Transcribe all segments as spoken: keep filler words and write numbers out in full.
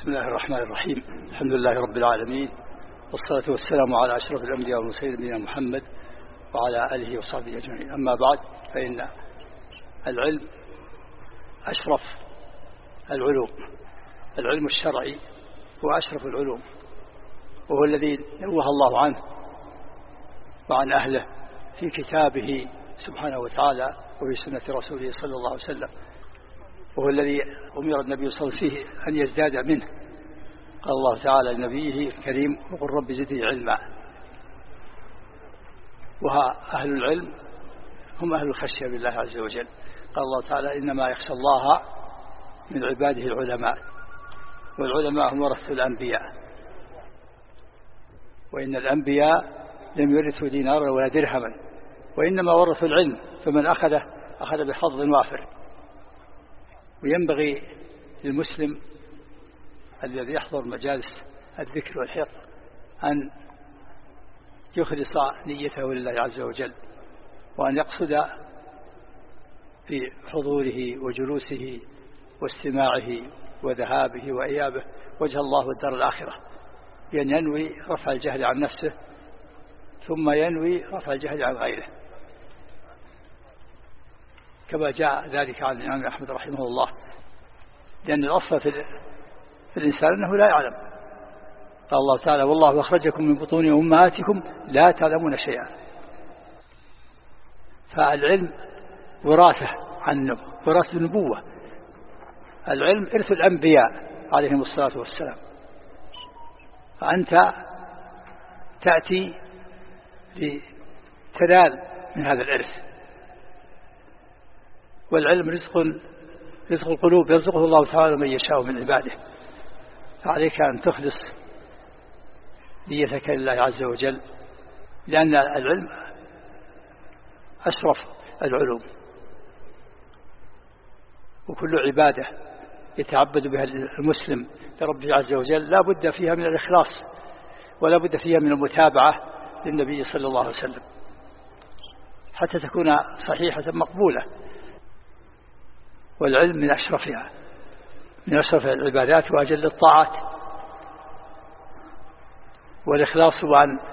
بسم الله الرحمن الرحيم. الحمد لله رب العالمين، والصلاة والسلام على أشرف الأنبياء والمرسلين نبينا محمد وعلى آله وصحبه أجمعين. أما بعد، فإن العلم أشرف العلوم، العلم الشرعي هو أشرف العلوم، وهو الذي نوه الله عنه وعن أهله في كتابه سبحانه وتعالى وفي سنة رسوله صلى الله عليه وسلم، وهو الذي أمر النبي صلى الله عليه وسلم فيه أن يزداد منه. قال الله تعالى لنبيه الكريم: وقل رب زدني علما. وها أهل العلم هم أهل الخشية بالله عز وجل. قال الله تعالى: إنما يخشى الله من عباده العلماء، والعلماء هم ورثة الأنبياء، وإن الأنبياء لم يورثوا دينارا ولا درهما، وإنما ورثوا العلم، فمن أخذه أخذ بحظ وافر. وينبغي للمسلم الذي يحضر مجالس الذكر والحفظ أن يخلص نيته لله عز وجل، وأن يقصد في حضوره وجلوسه واستماعه وذهابه وإيابه وجه الله والدار الآخرة، بأن ينوي رفع الجهل عن نفسه، ثم ينوي رفع الجهل عن غيره، كما جاء ذلك عن الإمام أحمد رحمه الله، لأن الأصل في, في الإنسان أنه لا يعلم. قال الله تعالى: والله أخرجكم من بطون أمهاتكم لا تعلمون شيئا. فالعلم وراثة عنه، وراثة النبوة. العلم إرث الأنبياء عليهم الصلاة والسلام، فأنت تأتي لتنال من هذا الإرث. والعلم رزق رزق القلوب، يرزقه الله تعالى من يشاء من عباده، فعليك أن تخلص نيتك لله عز وجل، لأن العلم أشرف العلوم، وكل عبادة يتعبد بها المسلم لربه عز وجل لا بد فيها من الإخلاص، ولا بد فيها من المتابعة للنبي صلى الله عليه وسلم حتى تكون صحيحة مقبولة. والعلم من أشرفها، من أشرف العبادات وأجل الطاعات. والإخلاص هو أن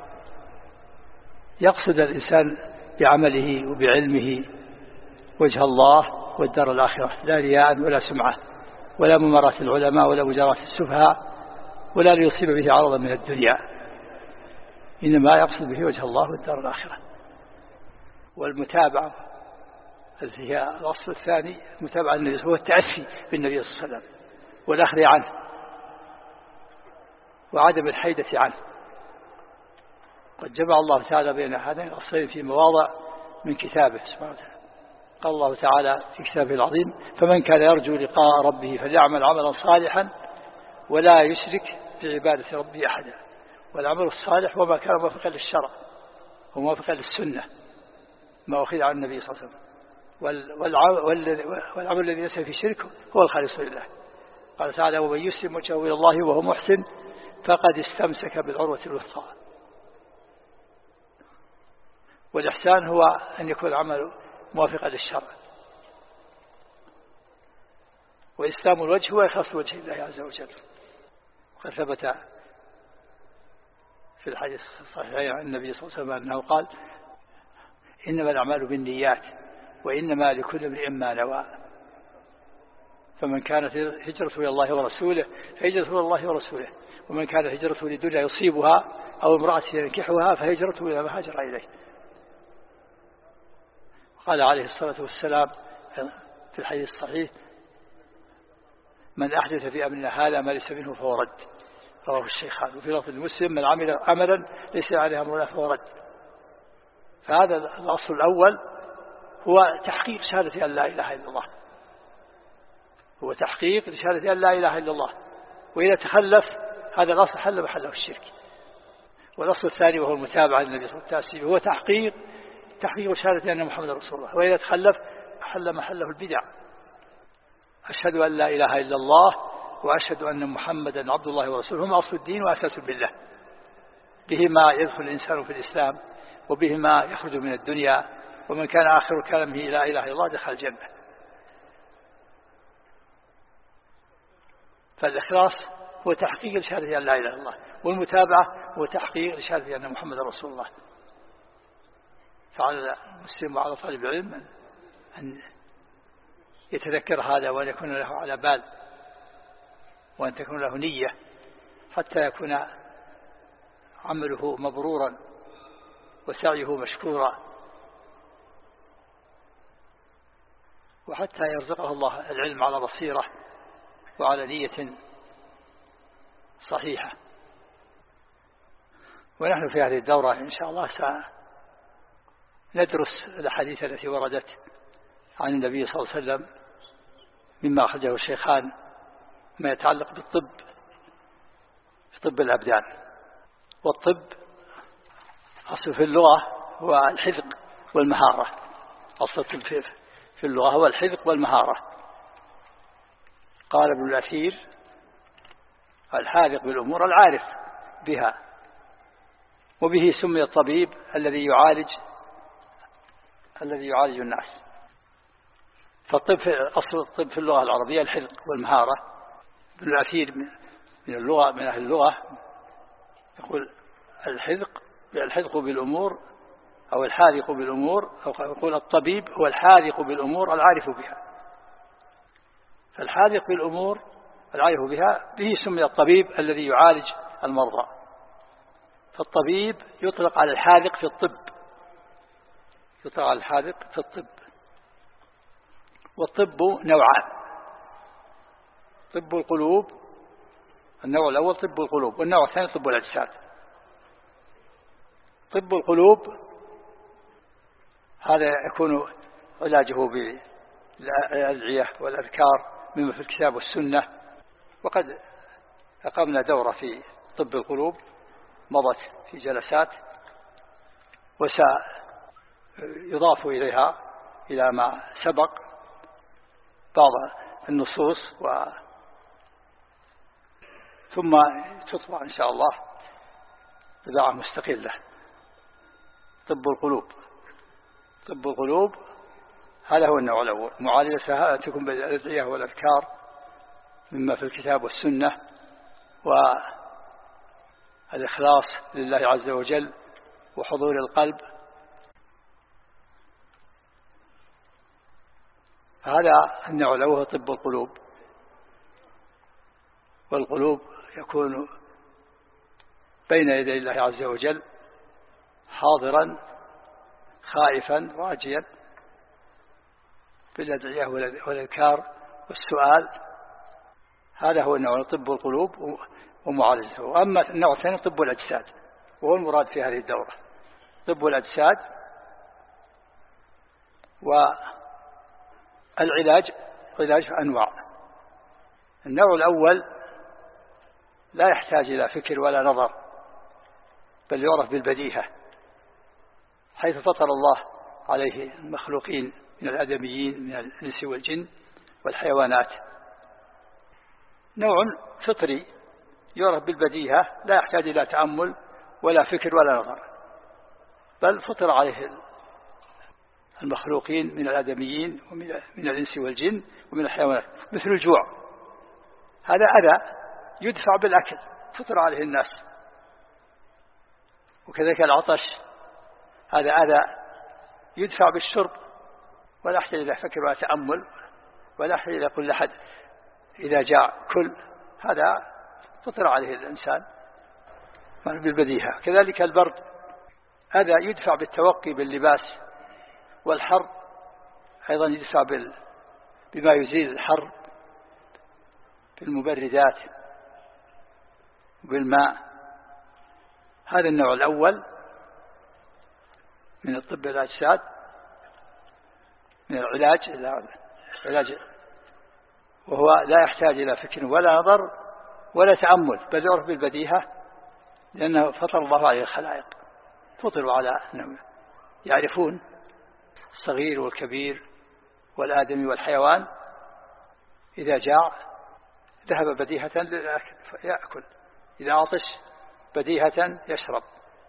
يقصد الإنسان بعمله وبعلمه وجه الله والدار الآخرة، لا رياء ولا سمعة ولا مماراة العلماء ولا مجاراة السفهاء، ولا ليصيب به عرضا من الدنيا، إنما يقصد به وجه الله والدار الآخرة. والمتابعة هي الأصل الثاني، متابعة النبي هو التأسي بالنبي صلى الله عليه وسلم والأخذ عنه وعدم الحيدة عنه. قد جمع الله تعالى بين هذين الأصلين في مواضع من كتابه سبحانه وتعالى. قال الله تعالى في كتابه العظيم: فمن كان يرجو لقاء ربه فليعمل عملا صالحا ولا يشرك بعبادة ربه أحدا. والعمل الصالح وما كان موافقا للشرع وموافقا للسنة، ما أخذ عن النبي صلى الله عليه وسلم. والعمل الذي ليس في شرك هو الخالص لله. قال تعالى: ومن يسلم وجهه إلى الله وهو محسن فقد استمسك بالعروة الوثقى. والإحسان هو أن يكون العمل موافقا للشرع. وإسلام الوجه هو إخلاص وجه الله عز وجل. وقد ثبت في الحديث الصحيح عن النبي صلى الله عليه وسلم أنه قال: إنما الأعمال بالنيات وإنما لكل امرئ ما نوى. فمن كانت هجرته إلى الله ورسوله فهجرته إلى الله ورسوله، ومن كانت هجرته لدنيا يصيبها أو امرأة ينكحها فهجرته إلى ما هاجر إليه. قال عليه الصلاة والسلام في الحديث الصحيح: من أحدث في أمرنا هذا ما ليس منه فهو رد. رواه الشيخان. وفي لفظ المسلم: من عمل عملا ليس عليه أمرنا فهو رد. فهذا الأصل الأول هو تحقيق شهادة أن لا إله إلا الله، هو تحقيق لشهادة أن لا إله إلا الله. وإذا تخلف هذا الأصل حل محله الشرك. والأصل الثاني وهو المتابعة للنبي صلى الله عليه وسلم هو تحقيق تحقيق شهادة أن محمد رسول الله. وإذا تخلف حل محله البدع. أشهد أن لا إله إلا الله وأشهد أن محمدا عبد الله ورسوله هم أصل الدين وأساس بالله. بهما يدخل الإنسان في الإسلام وبهما يخرج من الدنيا، ومن كان آخر كلامه لا إله إلا الله دخل الجنة. فالإخلاص هو تحقيق لشهادة أن لا إله إلا الله، والمتابعة هو تحقيق لشهادة أن محمد رسول الله. فعلى المسلم وعلى طالب العلم أن يتذكر هذا، وأن يكون له على بال، وأن تكون له نية، حتى يكون عمله مبرورا وسعيه مشكورا، وحتى يرزقه الله العلم على بصيرة وعلى نية صحيحة. ونحن في هذه الدورة إن شاء الله سندرس الأحاديث التي وردت عن النبي صلى الله عليه وسلم مما أخرجه الشيخان ما يتعلق بالطب، في طب الأبدان. والطب أصل في اللغة هو الحذق والمهارة، أصل الطب في اللغة هو الحذق والمهارة. قال ابن الأثير: الحاذق بالأمور العارف بها، وبه سمي الطبيب الذي يعالج الذي يعالج الناس. فالطب أصل الطب في اللغة العربية الحذق والمهارة. ابن الأثير من اللغة من أهل اللغة يقول الحذق الحذق بالأمور أو الحاذق بالأمور، أو يقول الطبيب هو الحاذق بالأمور العارف بها. فالحاذق بالأمور العارف بها به سمي الطبيب الذي يعالج المرضى. فالطبيب يطلق على الحاذق في الطب، يطلق على الحاذق في الطب. والطب نوعان: طب القلوب، النوع الأول طب القلوب، والنوع الثاني طب الأجساد. طب القلوب هذا يكون علاجه بالأدعية والأذكار مما في الكتاب والسنة. وقد أقمنا دورة في طب القلوب مضت في جلسات، وسيضاف إليها إلى ما سبق بعض النصوص، و ثم تطبع إن شاء الله إذاعة مستقلة. طب القلوب طب القلوب هذا هو النوع الأول، معالجتها أن تكون بالأدعية والأذكار مما في الكتاب والسنة، والإخلاص لله عز وجل وحضور القلب. هذا النوع الأول طب القلوب. والقلوب يكون بين يدي الله عز وجل حاضرا خائفا راجيا بالأدعية والأذكار والسؤال. هذا هو النوع طب القلوب ومعالجته. وأما النوع الثاني طب الأجساد، وهو المراد في هذه الدورة. طب الأجساد والعلاج علاج أنواع. النوع الأول لا يحتاج إلى فكر ولا نظر، بل يعرف بالبديهة، حيث فطر الله عليه المخلوقين من الآدميين من الإنس والجن والحيوانات. نوع فطري يعرف بالبديهة، لا يحتاج إلى تأمل ولا فكر ولا نظر، بل فطر عليه المخلوقين من الآدميين ومن من الإنس والجن ومن الحيوانات. مثل الجوع، هذا أذى يدفع بالأكل، فطر عليه الناس. وكذلك العطش، هذا أذى يدفع بالشرب، ولا يحتاج إلى فكر ولا تأمل، ولا يحتاج إلى كل أحد إذا جاء كل، هذا فطر عليه الإنسان بالبديهة. كذلك البرد، هذا يدفع بالتوقي باللباس، والحر أيضا يدفع بما يزيل الحر بالمبردات بالماء. هذا النوع الأول من الطب الأجساد، من العلاج العلاج وهو لا يحتاج إلى فكر ولا نظر ولا تأمل، بل يعرف بالبديهة، لأنه فطر الله عليه الخلائق، فطروا على أنهم يعرفون الصغير والكبير والآدمي والحيوان. إذا جاع ذهب بديهة يأكل، إذا عطش بديهة يشرب،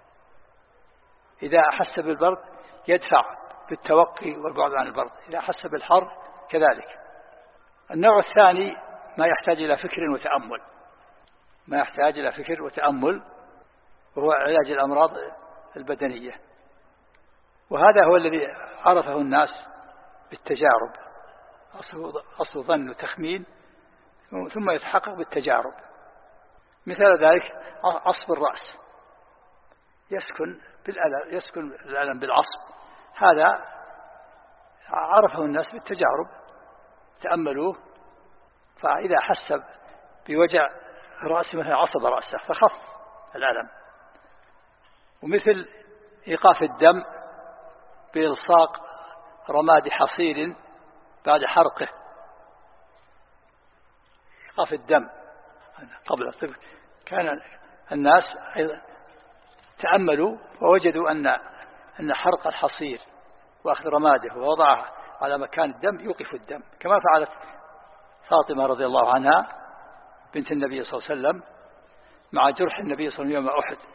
إذا أحس بالبرد يدفع بالتوقي والبعد عن البرد، إذا أحس بالحر كذلك. النوع الثاني ما يحتاج إلى فكر وتأمل، ما يحتاج إلى فكر وتأمل، وهو علاج الأمراض البدنية. وهذا هو الذي عرفه الناس بالتجارب، أصل ظن وتخمين ثم يتحقق بالتجارب. مثال ذلك عصب الرأس، يسكن بالألم، يسكن الألم بالعصب، هذا عرفه الناس بالتجارب، تأملوه، فإذا حس بوجع رأسه مثلا عصب رأسه فخف الألم. ومثل إيقاف الدم بإلصاق رماد حصير بعد حرقه، إيقاف الدم قبل الطب، كان الناس تأملوا ووجدوا أن أن حرق الحصير وأخذ رماده ووضعه على مكان الدم يوقف الدم، كما فعلت فاطمة رضي الله عنها بنت النبي صلى الله عليه وسلم مع جرح النبي صلى الله عليه وسلم يوم أحد.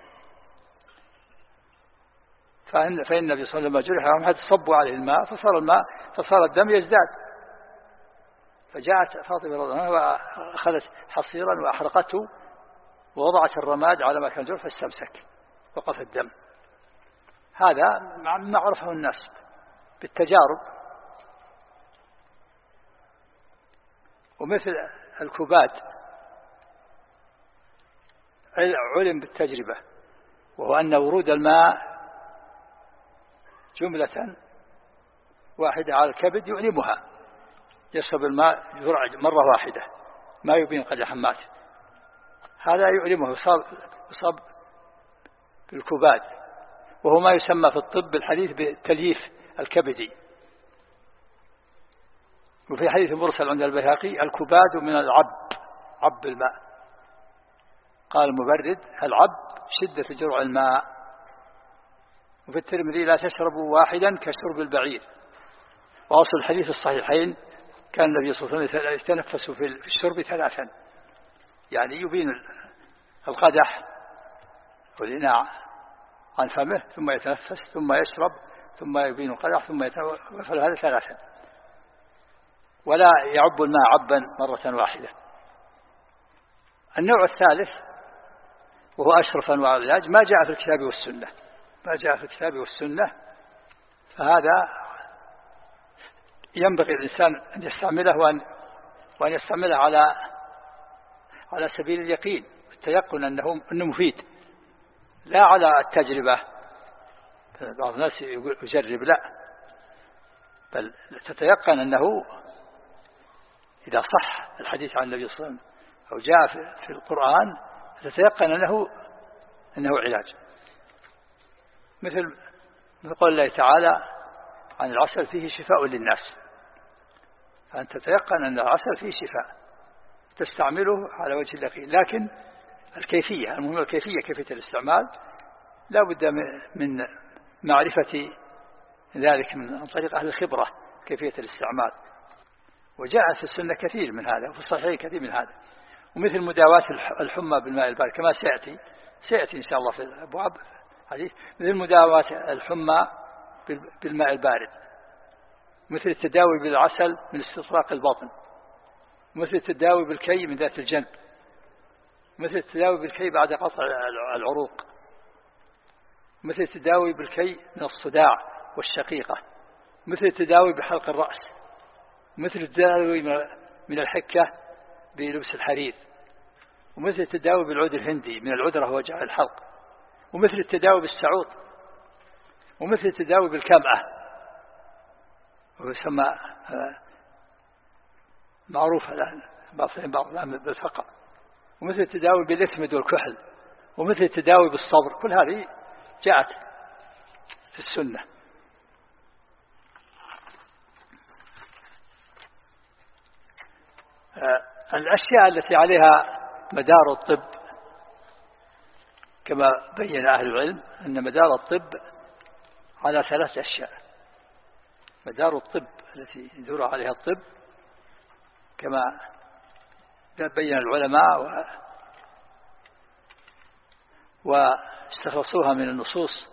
فإن, فإن النبي صلى الله عليه وسلم جرح يوم أحد صبوا عليه الماء فصار الماء فصار الدم يزداد، فجاءت فاطمة رضي الله عنها وأخذت حصيرا وأحرقته ووضعت الرماد على مكان الجرح فاستمسك وقف الدم. هذا ما عرفه الناس بالتجارب. ومثل الكباد علم بالتجربة، وهو أن ورود الماء جملة واحدة على الكبد يؤلمها، يشرب الماء مرة واحدة ما يبين قد حمات، هذا يؤلمه، يصاب, يصاب بالكباد، وهو ما يسمى في الطب الحديث بالتلييف الكبدي. وفي حديث مرسل عند البيهقي الكباد من العب، عب الماء، قال المبرد العب شدة جرع الماء. وفي الترمذي لا تشربوا واحدا كشرب البعير. وأصل الحديث الصحيحين كان النبي صلى الله عليه وسلم يتنفس في الشرب ثلاثا، يعني يبين القدح والإناء عن فمه ثم يتنفس ثم يشرب ثم يبين القدح ثم يتنفس، هذا ثلاثا، ولا يعب الماء عبا مرة واحدة. النوع الثالث وهو أشرف أنواع العلاج ما جاء في الكتاب والسنة، ما جاء في الكتاب والسنة، فهذا ينبغي الإنسان أن يستعمله وأن, وأن يستعمله على على سبيل اليقين والتيقن أنه, أنه مفيد، لا على التجربة. بعض الناس يجرب، لا، بل تتيقن أنه إذا صح الحديث عن النبي صلى الله عليه وسلم أو جاء في القرآن تتيقن أنه أنه علاج. مثل قول الله تعالى عن العسل فيه شفاء للناس، فأنت تتيقن أن العسل فيه شفاء تستعمله على وجه اليقين، لكن الكيفية المهمة، الكيفية كيفية الاستعمال لا بد من معرفة ذلك من طريق أهل الخبرة كيفية الاستعمال. وجاء في السنة كثير من هذا وفي الصحيحين كثير من هذا. ومثل مداواة الحمى بالماء البارد كما سيأتي سيأتي إن شاء الله في الأبواب حديث، مثل مداواة الحمى بالماء البارد، مثل التداوي بالعسل من استطراق البطن، مثل التداوي بالكي من ذات الجنب، مثل التداوي بالكي بعد قطع العروق، مثل التداوي بالكي من الصداع والشقيقة، مثل التداوي بحلق الرأس، مثل التداوي من الحكة بلبس الحرير، ومثل التداوي بالعود الهندي من العذرة ووجع الحلق، ومثل التداوي بالسعوط، ومثل التداوي بالكمأة ويسمى معروف الآن بعض الآن بالفقع، ومثل التداوي بالإثمد والكحل، ومثل التداوي بالصبر. كل هذه جاءت في السنة. الأشياء التي عليها مدار الطب كما بين أهل العلم أن مدار الطب على ثلاث أشياء. مدار الطب التي يدور عليها الطب كما بين العلماء و واستخلصوها من النصوص.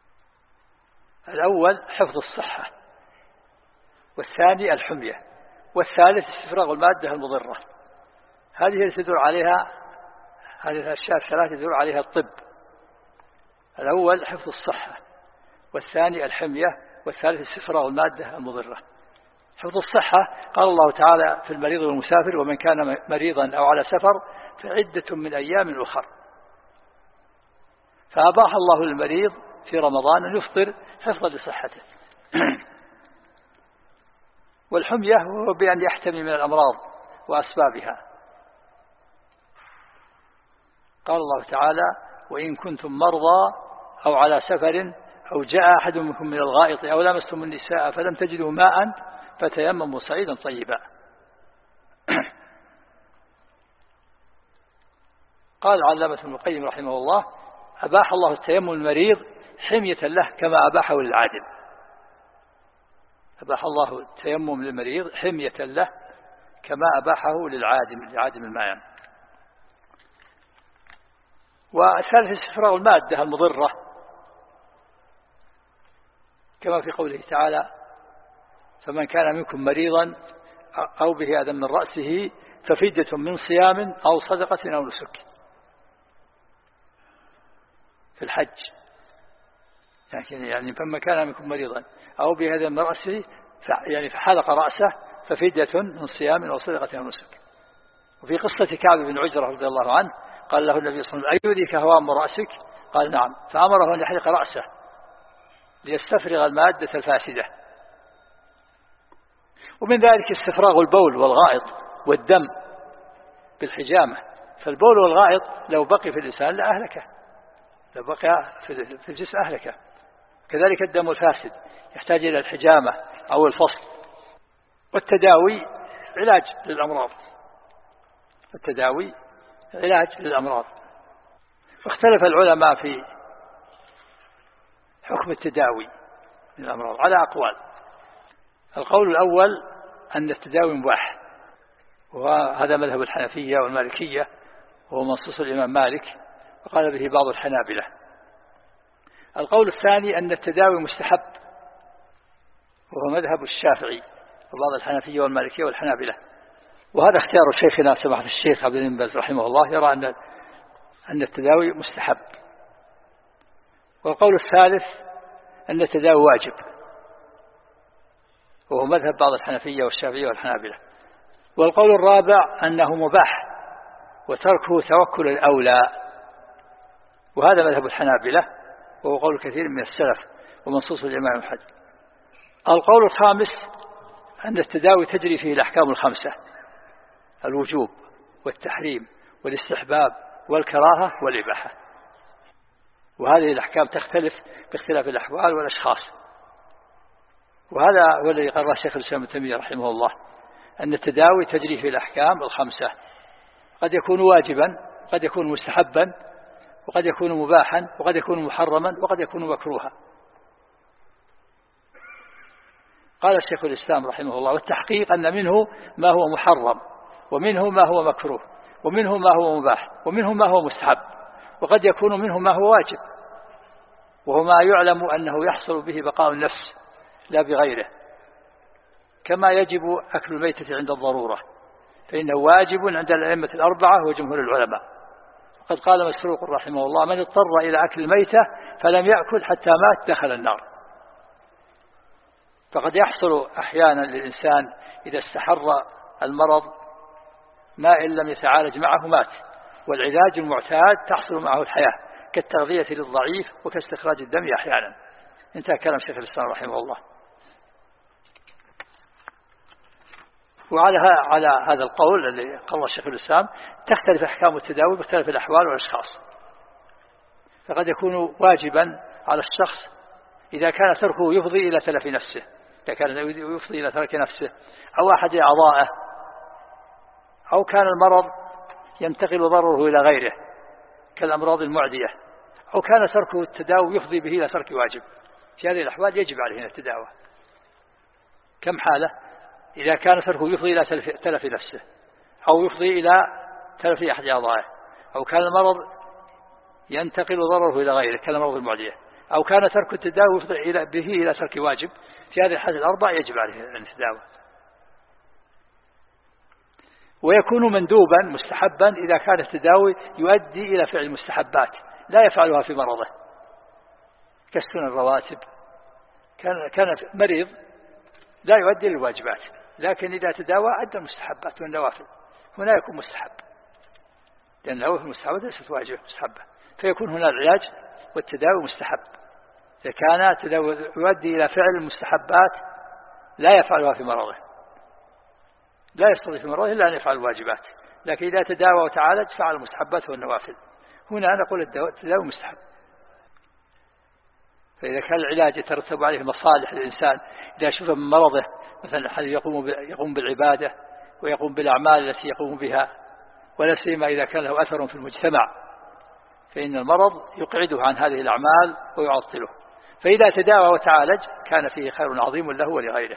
الأول حفظ الصحة، والثاني الحمية، والثالث استفراغ المادة المضرة. هذه التي تدور عليها هذه الأشياء الثلاثة يدور عليها الطب. الأول حفظ الصحة، والثاني الحمية، والثالث استفراغ المادة المضرة. حفظ الصحة قال الله تعالى في المريض والمسافر: ومن كان مريضا أو على سفر فعدة من أيام أخر. فأباح الله للمريض في رمضان أن يفطر حفظا لصحته. والحمية هو بأن يحتمي من الأمراض وأسبابها. قال الله تعالى: وإن كنتم مرضى أو على سفر أو جاء أحد منكم من الغائط أو لمستم النساء فلم تجدوا ماء فتيمموا صعيدا طيبا. قال علامة ابن القيم رحمه الله: أباح الله التيمم المريض حمية له كما أباحه للعادم. أباح الله التيمم للمريض حمية له كما أباحه للعادم لعادم الماء. والثالث استفراغ المادة المضرة كما في قوله تعالى: فمن كان منكم مريضا أو به أذى من رأسه ففدية من صيام أو صدقة أو نسك. في الحج يعني فمن كان منكم مريضا أو به أذى من رأسه يعني فحلق رأسه ففدية من صيام أو صدقة أو نسك. وفي قصة كعب بن عجرة رضي الله عنه قال له النبي صلى الله عليه وسلم: أيذيك هوام رأسك؟ قال: نعم. فأمره أن يحلق رأسه ليستفرغ المادة الفاسدة. ومن ذلك استفراغ البول والغائط والدم بالحجامة. فالبول والغائط لو بقي في الإنسان لأهلكه، لو بقي في الجسم أهلكه. كذلك الدم الفاسد يحتاج إلى الحجامة أو الفصل. والتداوي علاج للأمراض، التداوي علاج للأمراض. واختلف العلماء في حكم التداوي للأمراض على أقوال. القول الأول أن التداوي مباح، وهذا مذهب الحنفية والمالكية، وهو منصوص الإمام مالك، وقال به بعض الحنابلة. القول الثاني أن التداوي مستحب، وهو مذهب الشافعي وبعض الحنفية والمالكية والحنابلة، وهذا اختيار شيخنا سماحة الشيخ عبد العزيز بن باز رحمه الله، يرى أن أن التداوي مستحب. والقول الثالث أن التداوي واجب، وهو مذهب بعض الحنفية والشافعية والحنابلة. والقول الرابع أنه مباح وتركه توكل الأولى، وهذا مذهب الحنابلة، وهو قول كثير من السلف ومنصوص الإمام أحمد. القول الخامس أن التداوي تجري فيه الأحكام الخمسة: الوجوب والتحريم والاستحباب والكراهة والإباحة. وهذه الأحكام تختلف باختلاف الأحوال والأشخاص. وهذا هو الذي قرره شيخ الإسلام ابن تيمية رحمه الله، أن التداوي تجري في الأحكام الخمسة، قد يكون واجبا، قد يكون مستحبا، وقد يكون مباحا، وقد يكون محرما، وقد يكون مكروها. قال الشيخ الإسلام رحمه الله: والتحقيق أن منه ما هو محرم، ومنه ما هو مكروه، ومنه ما هو مباح، ومنه ما هو مستحب، وقد يكون منه ما هو واجب، وهو ما يعلم أنه يحصل به بقاء النفس لا بغيره، كما يجب أكل الميتة عند الضرورة، فإنه واجب عند الأئمة الأربعة وجمهور العلماء. وقد قال مسروق رحمه الله: من اضطر إلى أكل الميتة فلم يأكل حتى مات دخل النار. فقد يحصل أحيانا للإنسان إذا استحر المرض ما إن لم يتعالج معه مات، والعلاج المعتاد تحصل معه الحياة، كالتغذية للضعيف وكاستخراج الدم أحيانا. انتهى كلام شيخ الإسلام رحمه الله. وعلى على هذا القول الذي قال الشيخ الإسلام تختلف أحكام التداوي باختلاف الأحوال والأشخاص. فقد يكون واجبا على الشخص إذا كان تركه يفضي إلى تلف نفسه، إذا كان يفضي إلى ترك نفسه أو أحد أعضائه، أو كان المرض ينتقل ضرره إلى غيره كالأمراض المعدية، أو كان تركه التداوي يفضي به إلى ترك واجب. في هذه الأحوال يجب عليه التداوي. كم حالة؟ إذا كان تركه يفضي إلى تلف, تلف نفسه، أو يفضي إلى تلف أحد أعضائه، أو كان المرض ينتقل ضرره إلى غيره كالأمراض المعدية، أو كان ترك التداوي يفضي به إلى ترك واجب. في هذه الحالة الأربع يجب عليه التداوي. ويكون مندوبا مستحبا إذا كان التداوي يؤدي إلى فعل المستحبات لا يفعلها في مرضه كالسنن الرواتب. كان كان مريض لا يؤدي للواجبات، لكن إذا تداوى أدى المستحبات والنوافل، هنا يكون مستحب، لأن النوافل المستحبة ليست واجبة مستحبة، فيكون هنا العلاج والتداوي مستحب. إذا كان التداوي يؤدي إلى فعل المستحبات لا يفعلها في مرضه، لا يستطيع في مرضه إلا أن يفعل الواجبات، لكن إذا تداوى وتعالج فعل المستحبات والنوافل، هنا نقول التداوي مستحب. فإذا كان العلاج يترتب عليه مصالح للإنسان، إذا شوف من مرضه مثلا أحد يقوم يقوم بالعبادة ويقوم بالأعمال التي يقوم بها، ولا سيما إذا كان له أثر في المجتمع، فإن المرض يقعده عن هذه الأعمال ويعطله، فإذا تداوى وتعالج كان فيه خير عظيم له ولغيره.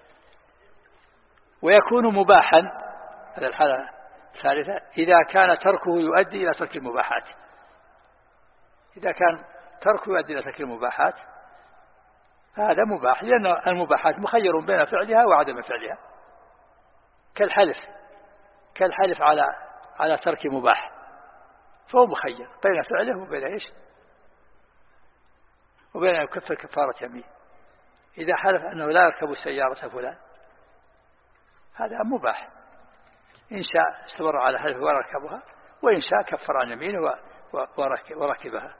ويكون مباحا، هذا الحالة الثالثة، إذا كان تركه يؤدي إلى ترك المباحات. إذا كان تركه يؤدي إلى ترك المباحات هذا مباح، لأن المباحات مخير بين فعلها وعدم فعلها، كالحلف كالحلف على على ترك مباح، فهو مخير بين فعله وبين إيش؟ وبين أن يكفر كفارة يمين. إذا حلف أنه لا يركب سيارة فلان هذا مباح، إن شاء استمر على حلفه وركبها، وإن شاء كفر عن يمينه وركبها.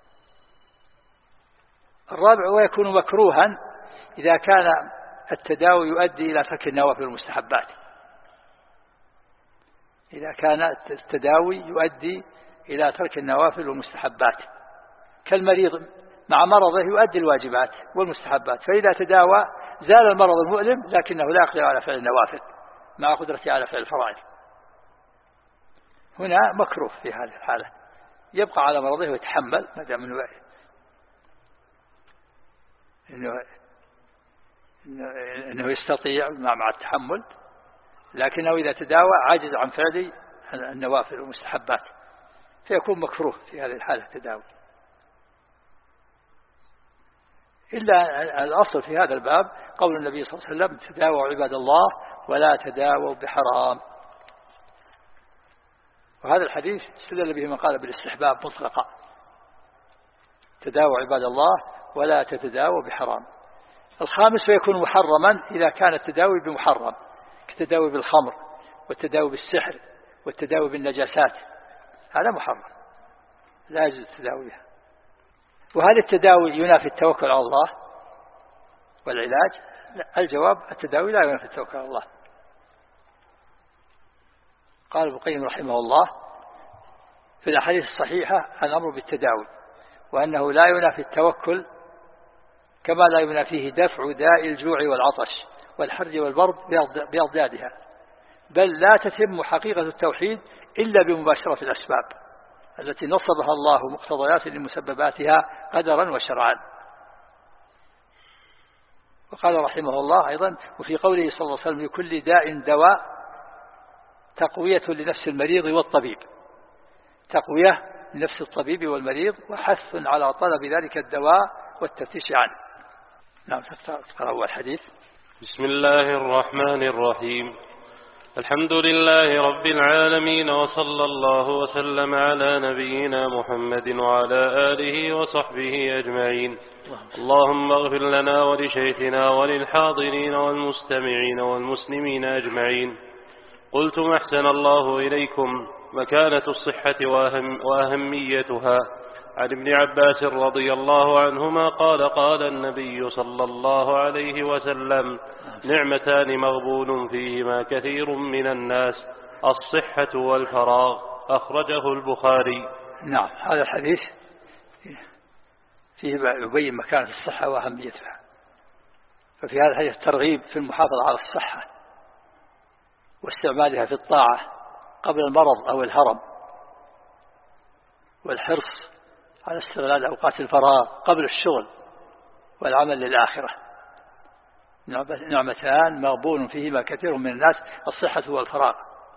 الرابع ويكون مكروها إذا كان التداوي يؤدي إلى ترك النوافل والمستحبات. إذا كان التداوي يؤدي إلى ترك النوافل والمستحبات، كالمريض مع مرضه يؤدي الواجبات والمستحبات، فإذا تداوى زال المرض المؤلم لكنه لا يقدر على فعل النوافل مع قدرته على فعل الفرائض، هنا مكروه في هذه الحالة، يبقى على مرضه ويتحمل ما دام انه انه انه يستطيع مع التحمل، لكنه اذا تداوى عاجز عن فعل النوافل والمستحبات فيكون مكروه في هذه الحالة التداوي. إلا الأصل في هذا الباب قول النبي صلى الله عليه وسلم: تداووا عباد الله ولا تداووا بحرام. وهذا الحديث استدل به من قال بالاستحباب مطلقا: تداووا عباد الله ولا تتداووا بحرام. الخامس ويكون محرما إذا كان التداوي بمحرم، كالتداوي بالخمر والتداوي بالسحر والتداوي بالنجاسات، هذا محرم لا يجوز التداوي بها. وهل التداوي ينافي التوكل على الله والعلاج؟ لا، الجواب التداوي لا ينافي التوكل على الله. قال ابن القيم رحمه الله في الأحاديث الصحيحة الأمر بالتداوي، وأنه لا ينافي التوكل كما لا ينافيه دفع داء الجوع والعطش والحر والبرد بأضدادها، بل لا تتم حقيقة التوحيد إلا بمباشرة الأسباب التي نصبها الله مقتضيات لمسبباتها قدرا وشرعا. وقال رحمه الله أيضا: وفي قوله صلى الله عليه وسلم: لكل داء دواء، تقوية لنفس المريض والطبيب، تقوية لنفس الطبيب والمريض وحث على طلب ذلك الدواء والتفتيش عنه. نعم، تقرأ أول حديث. بسم الله الرحمن الرحيم. الحمد لله رب العالمين، وصلى الله وسلم على نبينا محمد وعلى آله وصحبه أجمعين. اللهم اغفر لنا ولشيخنا وللحاضرين والمستمعين والمسلمين أجمعين. قلتم أحسن الله إليكم: مكانة الصحة وأهم وأهميتها. عن ابن عباس رضي الله عنهما قال: قال النبي صلى الله عليه وسلم: نعمتان مغبون فيهما كثير من الناس، الصحة والفراغ. أخرجه البخاري. نعم، هذا الحديث فيه يبين مكانة الصحة وأهميتها، ففي هذا الحديث ترغيب في المحافظة على الصحة واستعمالها في الطاعة قبل المرض أو الهرم، والحرص على استغلال أوقات الفراغ قبل الشغل والعمل للآخرة. نعمتان مغبون فيهما كثير من الناس، الصحة والفراغ،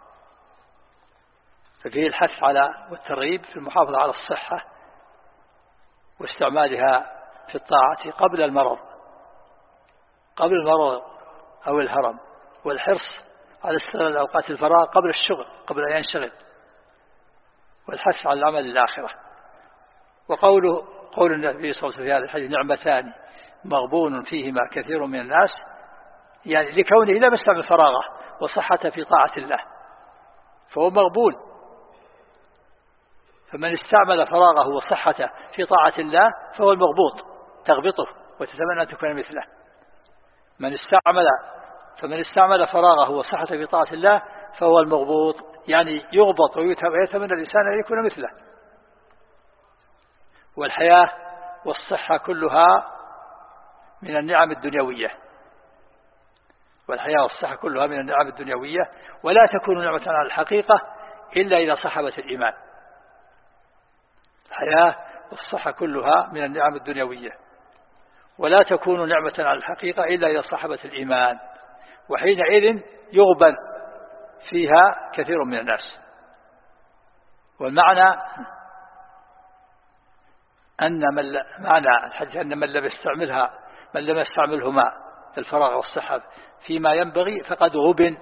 ففيه الحث على والترغيب في المحافظة على الصحة واستعمالها في الطاعة قبل المرض قبل المرض أو الهرم، والحرص على استغلال أوقات الفراغ قبل الشغل قبل أن ينشغل، والحث على العمل للآخرة. وقوله قول النبي صلى الله عليه وسلم في هذا الحديث نعمتان مغبون فيهما كثير من الناس، يعني لكونه لم يستعمل فراغه وصحة في طاعة الله فهو مغبون. فمن استعمل فراغه وصحته في طاعة الله فهو المغبوط، تغبطه وتتمنى أن تكون مثله. من استعمل فمن استعمل فراغه وصحته في طاعة الله فهو المغبوط، يعني يغبط ويتمنى الإنسان أن يكون مثله. والحياة والصحة كلها من النعم الدنيوية، والحياة والصحة كلها من النعم الدنيوية، ولا تكون نعمة على الحقيقة إلا إذا صحبت الإيمان. الحياة والصحة كلها من النعم الدنيوية، ولا تكون نعمة على الحقيقة إلا إذا صحبت الإيمان، وحينئذ يغبن فيها كثير من الناس. والمعنى أن من معنى الحديث أن من لم يستعملها من لم يستعملهما الفراغ والصحة فيما ينبغي فقد غبن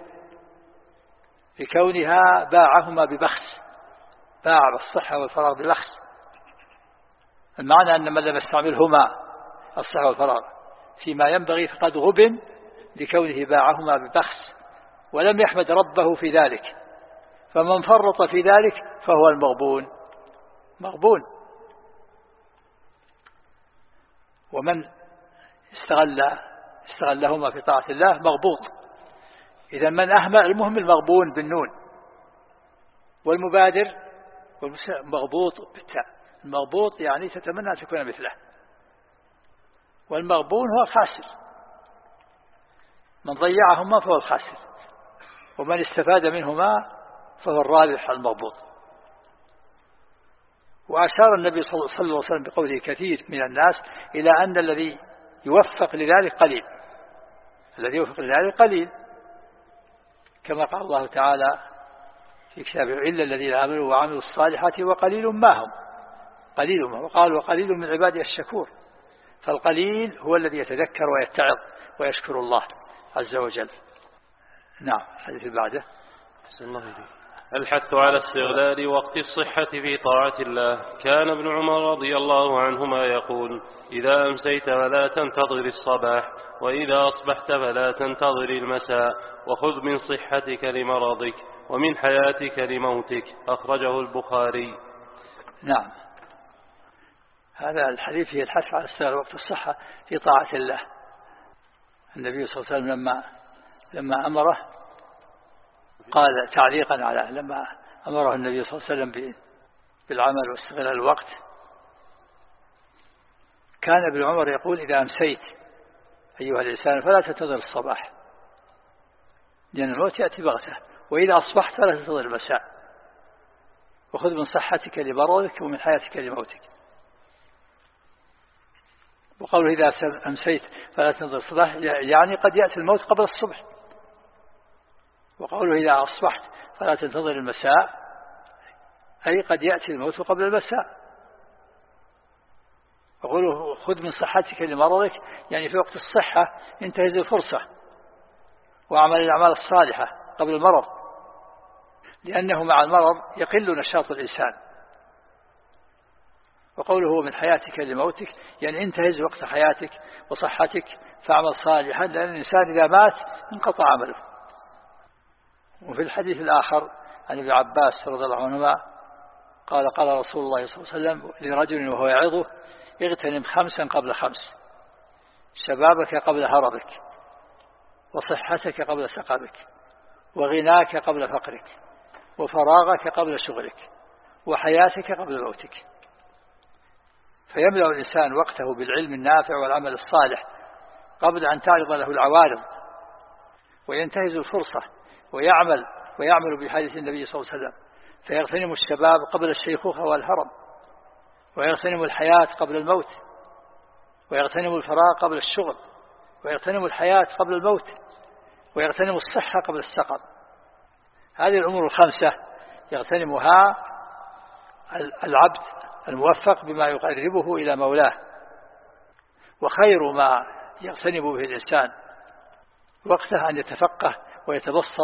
بكونها باعهما ببخس، باع بالصحة والفراغ ببخس. المعنى أن من لم يستعملهما الصحة والفراغ فيما ينبغي فقد غبن لكونه باعهما ببخس ولم يحمد ربه في ذلك، فمن فرط في ذلك فهو المغبون مغبون. ومن استغل استغلهما في طاعة الله مغبوط. إذا من أهمل المهم المغبون بالنون، والمبادر مغبوط بالتاء. المغبوط يعني تتمنى أن تكون مثله، والمغبون هو الخاسر. من ضيعهما فهو الخاسر، ومن استفاد منهما فهو الرابح المغبوط. وأشار النبي صلى الله عليه وسلم بقوله كثير من الناس إلى أن الذي يوفق لذلك قليل، الذي يوفق لذلك قليل، كما قال الله تعالى في كتابه إلا الذين آمنوا وعملوا الصالحات وقليل ما هم، قليل ما، وقال وقليل من عبادي الشكور. فالقليل هو الذي يتذكر ويتعظ ويشكر الله عز وجل. نعم. الحديث اللي بعده. الحث على استغلال وقت الصحة في طاعة الله. كان ابن عمر رضي الله عنهما يقول: إذا أمسيت فلا تنتظر الصباح، وإذا أصبحت فلا تنتظر المساء، وخذ من صحتك لمرضك ومن حياتك لموتك. أخرجه البخاري. نعم. هذا الحديث هي الحث على استغلال وقت الصحة في طاعة الله. النبي صلى الله عليه وسلم لما لما أمره قال تعليقا على لما أمره النبي صلى الله عليه وسلم بالعمل واستغلال الوقت، كان ابن عمر يقول: إذا أمسيت أيها الإنسان فلا تنتظر الصباح لأن الموت يأتي بغته، وإذا أصبحت فلا تنتظر المساء، وخذ من صحتك لمرضك ومن حياتك لموتك. وقوله إذا أمسيت فلا تنتظر الصباح يعني قد يأتي الموت قبل الصبح. وقوله إذا أصبحت فلا تنتظر المساء أي قد يأتي الموت قبل المساء. وقوله خذ من صحتك لمرضك يعني في وقت الصحة انتهز الفرصة وعمل الأعمال الصالحة قبل المرض، لأنه مع المرض يقل نشاط الإنسان. وقوله من حياتك لموتك يعني انتهز وقت حياتك وصحتك فاعمل صالحا، لأن الإنسان إذا مات انقطع عمله. وفي الحديث الآخر عن ابن عباس رضي الله عنهما قال: قال رسول الله صلى الله عليه وسلم لرجل وهو يعظه: اغتنم خمسا قبل خمس، شبابك قبل هربك، وصحتك قبل سقمك، وغناك قبل فقرك، وفراغك قبل شغلك، وحياتك قبل موتك. فيملأ الإنسان وقته بالعلم النافع والعمل الصالح قبل أن تعرض له العوارض، وينتهز الفرصة ويعمل ويعمل بحديث النبي صلى الله عليه وسلم، فيغتنم الشباب قبل الشيخوخة والهرم، ويغتنم الحياة قبل الموت، ويغتنم الفراغ قبل الشغل، ويغتنم الحياة قبل الموت، ويغتنم الصحة قبل السقم. هذه الأمور الخمسة يغتنمها العبد الموفق بما يقربه إلى مولاه. وخير ما يغتنم به الإنسان وقته أن يتفقه ويتبصر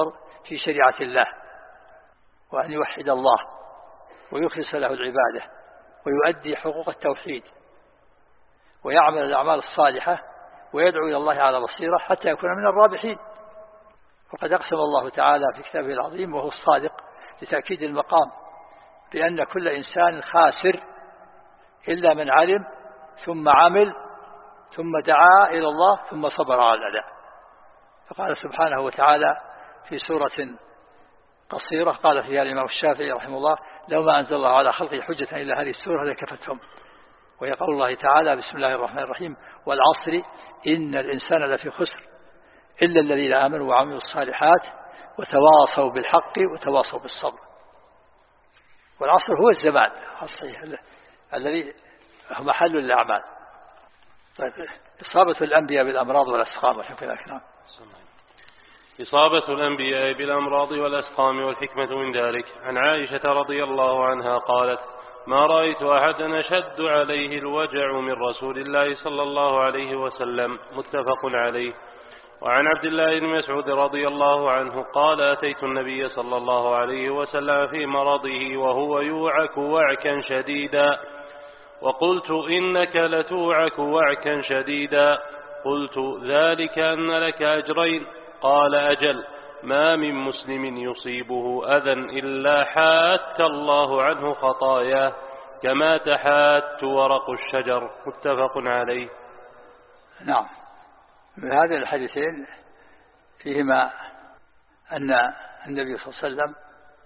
في شريعة الله، وأن يوحد الله ويخلص له العبادة ويؤدي حقوق التوحيد ويعمل الأعمال الصالحة ويدعو إلى الله على بصيرة حتى يكون من الرابحين. وقد أقسم الله تعالى في كتابه العظيم وهو الصادق لتأكيد المقام بأن كل إنسان خاسر إلا من علم ثم عمل ثم دعا إلى الله ثم صبر على الأداء. فقال سبحانه وتعالى في سورة قصيرة قال فيها الإمام الشافعي رحمه الله: لو ما أنزل الله على خلقه حجة إلا هذه السورة لكفتهم. ويقول الله تعالى: بسم الله الرحمن الرحيم: والعصر إن الإنسان لفي خسر إلا الذين آمنوا وعملوا الصالحات وتواصوا بالحق وتواصوا بالصبر. والعصر هو الزمان الصحيح الذي هو محل الأعمال. طيب، إصابة الأنبياء بالأمراض والأسقام والحكمة الأكرام. إصابة الأنبياء بالأمراض والأسقام والحكمة من ذلك. عن عائشة رضي الله عنها قالت: ما رأيت أحدا أشد عليه الوجع من رسول الله صلى الله عليه وسلم. متفق عليه. وعن عبد الله بن مسعود رضي الله عنه قال: أتيت النبي صلى الله عليه وسلم في مرضه وهو يوعك وعكا شديدا، وقلت: إنك لتوعك وعكا شديدا. قلت: ذلك أن لك أجرين. قال: أجل، ما من مسلم يصيبه أذى إلا حات الله عنه خطاياه كما تحات ورق الشجر. متفق عليه. نعم، هذين الحديثين فيهما أن النبي صلى الله عليه وسلم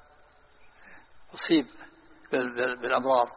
أصيب بالأمراض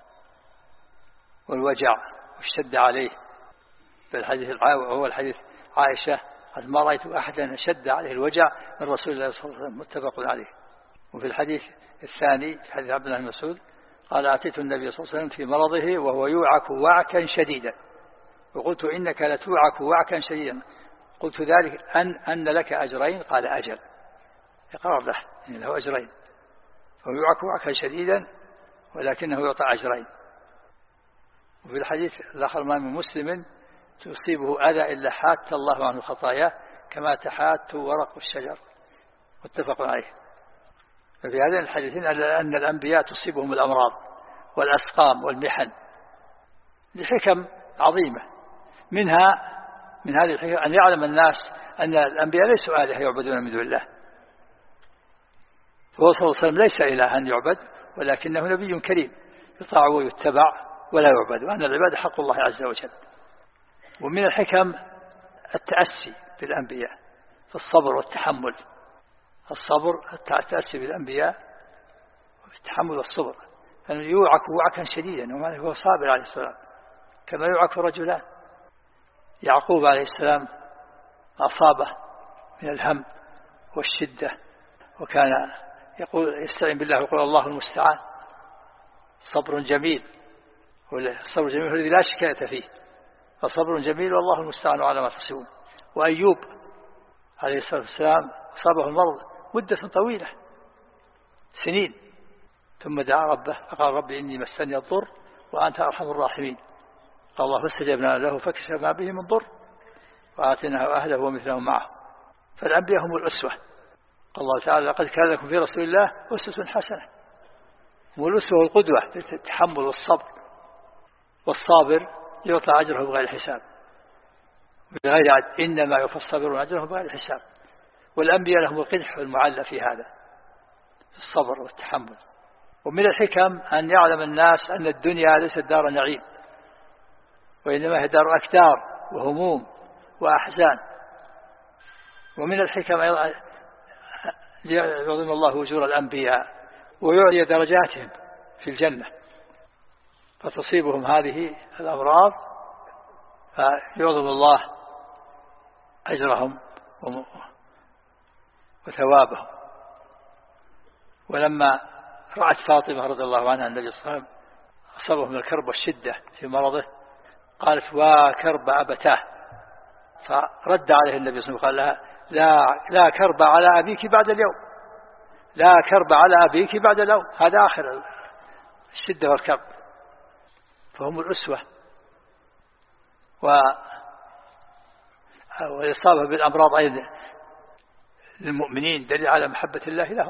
والوجع واشتد عليه. في الحديث هو الحديث عائشة: قد ما رأيت أحدا أشد عليه الوجع من رسول الله صلى الله عليه وسلم. متفق عليه. وفي الحديث الثاني في حديث عبد الله بن مسعود قال: أتيت النبي صلى الله عليه وسلم في مرضه وهو يوعك وعكا شديدا، وقلت: إنك لتوعك وعكا شديدا. قلت: ذلك أن, أن لك أجرين. قال: أجل، إقرار له إن له أجرين، فهو يوعك وعكا شديدا ولكنه يعطى أجرين. وفي الحديث الآخر: ما من مسلم تصيبه أذى إلا حات الله عنه خطاياه كما تحات ورق الشجر. متفق عليه. ففي هذين الحديثين أن الأنبياء تصيبهم الأمراض والأسقام والمحن لحكم عظيمة. منها من هذه الحكم أن يعلم الناس أن الأنبياء ليسوا آلهة يعبدون من دون الله، فهو صلى الله عليه وسلم ليس إلها يعبد، ولكنه نبي كريم يطاع ويتبع ولا يعبد، وأن العبادة حق الله عز وجل. ومن الحكم التأسي بالأنبياء في الصبر والتحمل. الصبر التأسي بالأنبياء والتحمل والصبر، فأنه يوعك وعكا شديدا وما هو صابر عليه السلام كما يوعك رجلان. يعقوب عليه السلام أصابه من الهم والشدة، وكان يقول يستعين بالله ويقول: الله المستعان. صبر جميل، والصبر جميل الذي لا شكاية فيه، فصبر جميل والله المستعان على ما تصفون. وأيوب عليه الصلاة والسلام أصابه المرض مدة طويلة سنين، ثم دعا ربه فقال: ربي إني مسني الضر وأنت أرحم الراحمين. قال الله: فاستجبنا له فكشف ما به من ضر وآتيناه أهله ومثلهم معه. فالأنبياء هم الأسوة. قال الله تعالى: لقد كان لكم في رسول الله أسوة حسنة. والأسوة والقدوة في التحمل والصبر، والصابر يعطى أجره بغير حساب بغير عد، إنما يوفى الصابرون أجرهم بغير حساب. والأنبياء لهم القدح والمعلى في هذا، في الصبر والتحمل. ومن الحكم أن يعلم الناس أن الدنيا ليست دار نعيم، وإنما هي دار أكدار وهموم وأحزان. ومن الحكم يعظم الله أجور الأنبياء ويعلي درجاتهم في الجنة، فتصيبهم هذه الأمراض فيعظم الله أجرهم وثوابهم. ولما رأت فاطمة رضي الله عنها النبي صلى الله عليه وسلم أصابه من الكرب والشدة في مرضه قالت: وكرب أبتاه. فرد عليه النبي صلى الله عليه وسلم وقال لها: لا, لا كرب على أبيك بعد اليوم، لا كرب على أبيك بعد اليوم. هذا آخر الشدة والكرب، فهم الأسوة. و والإصابة بالأمراض أيضا للمؤمنين دليل على محبة الله لهم.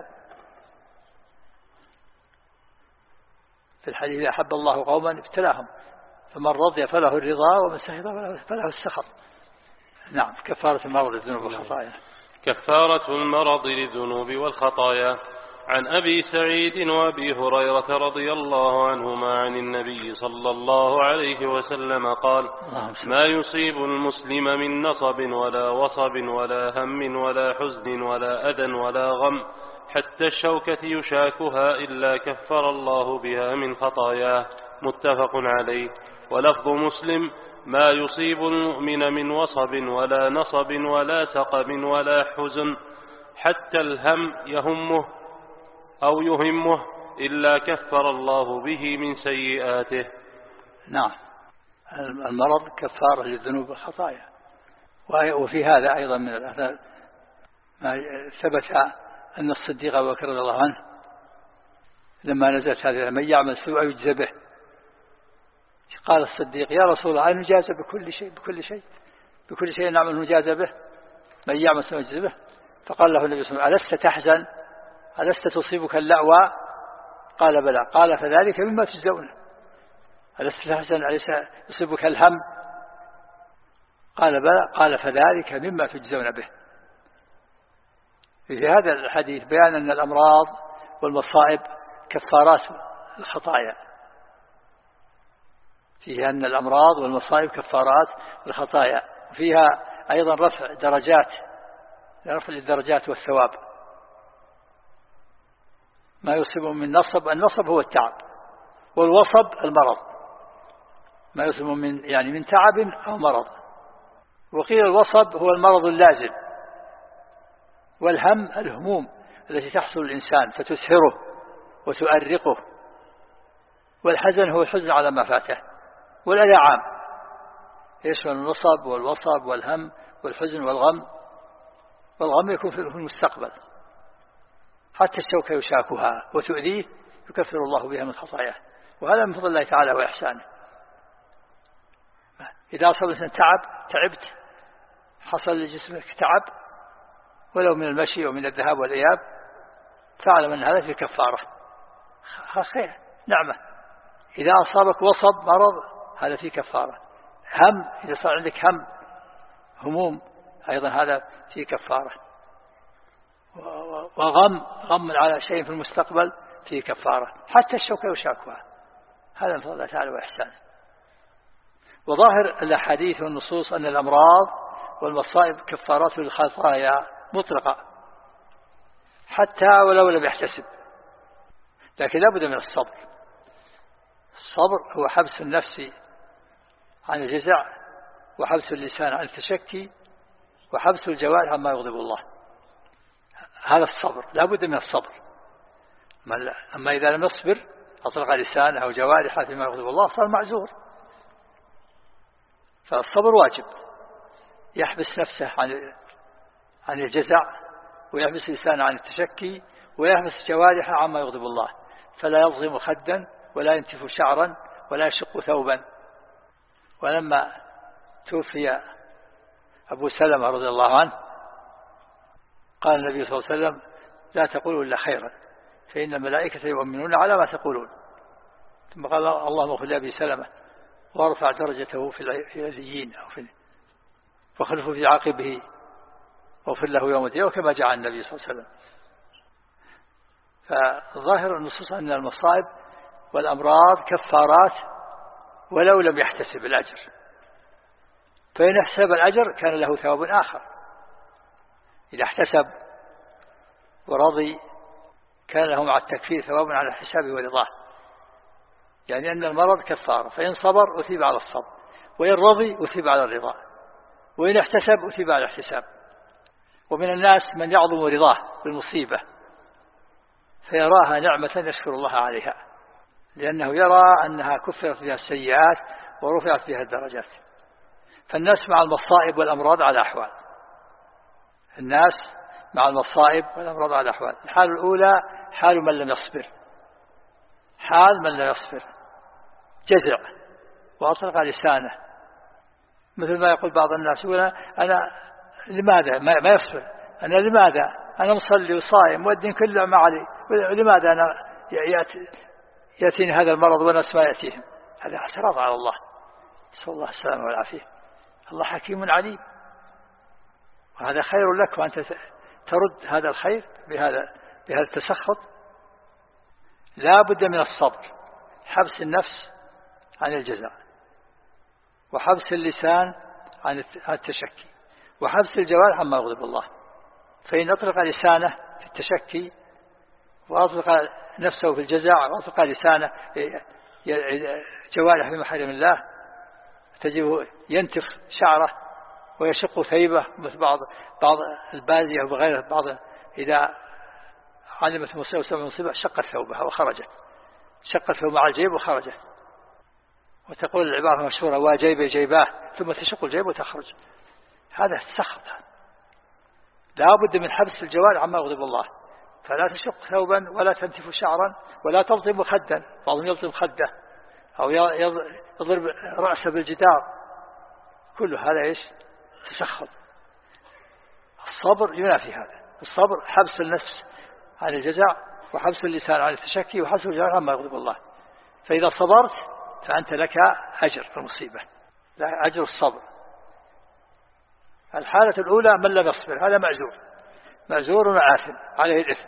في الحديث إذا أحب الله قوما ابتلاهم فمن رضي فله الرضا ومن سخط فله السخط. نعم. كفارة المرض للذنوب والخطايا. كفارة المرض للذنوب والخطايا. عن أبي سعيد وأبي هريرة رضي الله عنهما عن النبي صلى الله عليه وسلم قال: ما يصيب المسلم من نصب ولا وصب ولا هم ولا حزن ولا أذى ولا غم حتى الشوكة يشاكها إلا كفر الله بها من خطاياه. متفق عليه. ولفظ مسلم: ما يصيب المؤمن من وصب ولا نصب ولا سقم ولا حزن حتى الهم يهمه أو يهمه إلا كفر الله به من سيئاته. نعم. المرض كفارة للذنوب والخطايا. وفي هذا أيضا من الأثار ما ثبت أن الصديق أبو بكر رضي الله عنه لما نزلت هذه من يعمل سوء يجزى به قال الصديق: يا رسول الله أن نجازى بكل شيء بكل شيء بكل شيء نعمل نجازى به من يعمل سوء يجزى به. فقال له النبي صلى الله عليه وسلم: ألست تحزن ألست تصيبك اللأوى؟ قال: بلى. قال: فذلك مما تجزون. ألست تحزن أليس يصيبك الهم؟ قال: بلى. قال: فذلك مما تجزون به. في هذا الحديث بيان أن الأمراض والمصائب كفارات الخطايا. فيها أن الأمراض والمصائب كفارات الخطايا. وفيها أيضا رفع درجات رفع الدرجات والثواب. ما يصيب من نصب، النصب هو التعب، والوصب المرض. ما يصيب من يعني من تعب أو مرض. وقيل الوصب هو المرض اللازم، والهم الهموم التي تحصل الإنسان فتسهره وتؤرقه. والحزن هو الحزن على ما فاته. والأذى عام يشمل النصب والوصب والهم والحزن والغم. والغم يكون في المستقبل حتى الشوكة يشاكها وتؤذيه يكفر الله بها من خطاياه. وهذا من فضل الله تعالى وإحسانه. إذا أصاب الإنسان تعب تعبت حصل لجسمك تعب ولو من المشي ومن الذهاب والإياب فاعلم أن هذا في كفارة خير نعمة. إذا أصابك وصب مرض هذا في كفارة. هم إذا صار عندك هم هموم أيضا هذا في كفارة. وغم غم على شيء في المستقبل في كفارة. حتى الشوكة يشاكها. هذا من فضل الله تعالى وإحسانه. وظاهر الأحاديث والنصوص أن الأمراض والمصائب كفارات للخطايا مطلقة حتى ولو لم يحتسب. لكن لا بد من الصبر. الصبر هو حبس النفس عن الجزع وحبس اللسان عن التشكي وحبس الجوارح عما يغضب الله. هذا الصبر لا بد من الصبر. أما إذا لم يصبر أطلق لسانه أو جوارحه فيما يغضب الله صار معذور. فالصبر واجب يحبس نفسه عن عن الجزع ويحبس لسانه عن التشكي ويحبس جوارحه عما يغضب الله. فلا يظلم خدا ولا ينتف شعرا ولا يشق ثوبا. ولما توفي أبو سلمة رضي الله عنه قال النبي صلى الله عليه وسلم: لا تقولوا إلا خيرا فإن الملائكة يؤمنون على ما تقولون. ثم قال: اللهم اغفر لأبي سلمة وارفع درجته في العليين أو في وخلفه في عاقبه واغفر له يوم الدين وكما جاء عن النبي صلى الله عليه وسلم. فظاهر النصوص أن المصائب والأمراض كفارات ولو لم يحتسب الأجر. فإن احتسب الأجر كان له ثواب آخر. إذا احتسب ورضي كان له مع التكفير ثواب على الحساب ورضاه. يعني أن المرض كفارة. فإن صبر أثيب على الصبر وإن رضي أثيب على الرضا وإن احتسب أثيب على الاحتساب. ومن الناس من يعظم رضاه بالمصيبة فيراها نعمة يشكر الله عليها لأنه يرى أنها كفرت بها السيئات ورفعت بها الدرجات. فالناس مع المصائب والأمراض على أحوال. الناس مع المصائب والأمراض على أحوال. الحال الأولى حال من لم يصبر. حال من لم يصبر جزع وأطلق لسانه مثل ما يقول بعض الناس: أنا لماذا ما يصبر أنا لماذا أنا مصلي وصائم والدين كله ما علي، لماذا أنا يأتيني هذا المرض والناس ما يأتيهم؟ هذا اعتراض على الله، نسأل الله السلامة والعافية. الله حكيم عليم، وهذا خير لك، وأنت ترد هذا الخير بهذا بهذا التسخط. لا بد من الصبر، حبس النفس عن الجزع، وحبس اللسان عن التشكي، وحبس الجوارح عما يغضب الله. فإن أطلق لسانه في التشكي، وأطلق نفسه في الجزع، وأطلق لسانه جوارح في محارم الله، تجده ينتف شعره ويشق ثيبه، مثل بعض بعض البادية وغيره، بعض إذا علمت مصيبة شقت ثوبها وخرجت، شقت ثوب مع الجيب وخرجت، وتقول العبارة المشهورة وجيبي جيباه، ثم تشق الجيب وتخرج. هذا تسخط، لا بد من حبس الجوارح عما يغضب الله. فلا تشق ثوبا ولا تنتف شعرا ولا تلطم خدا، بعضهم يلطم خده أو يضرب رأسه بالجدار، كل هذا إيش؟ تسخط. الصبر ينافي هذا. الصبر حبس النفس عن الجزع، وحبس اللسان عن التشكي، وحبس الجوارح عما يغضب الله. فإذا صبرت فأنت لك أجر المصيبة، لا أجر الصبر. الحالة الأولى من لم يصبر، هذا معذور، معذور وآثم عليه الإثم،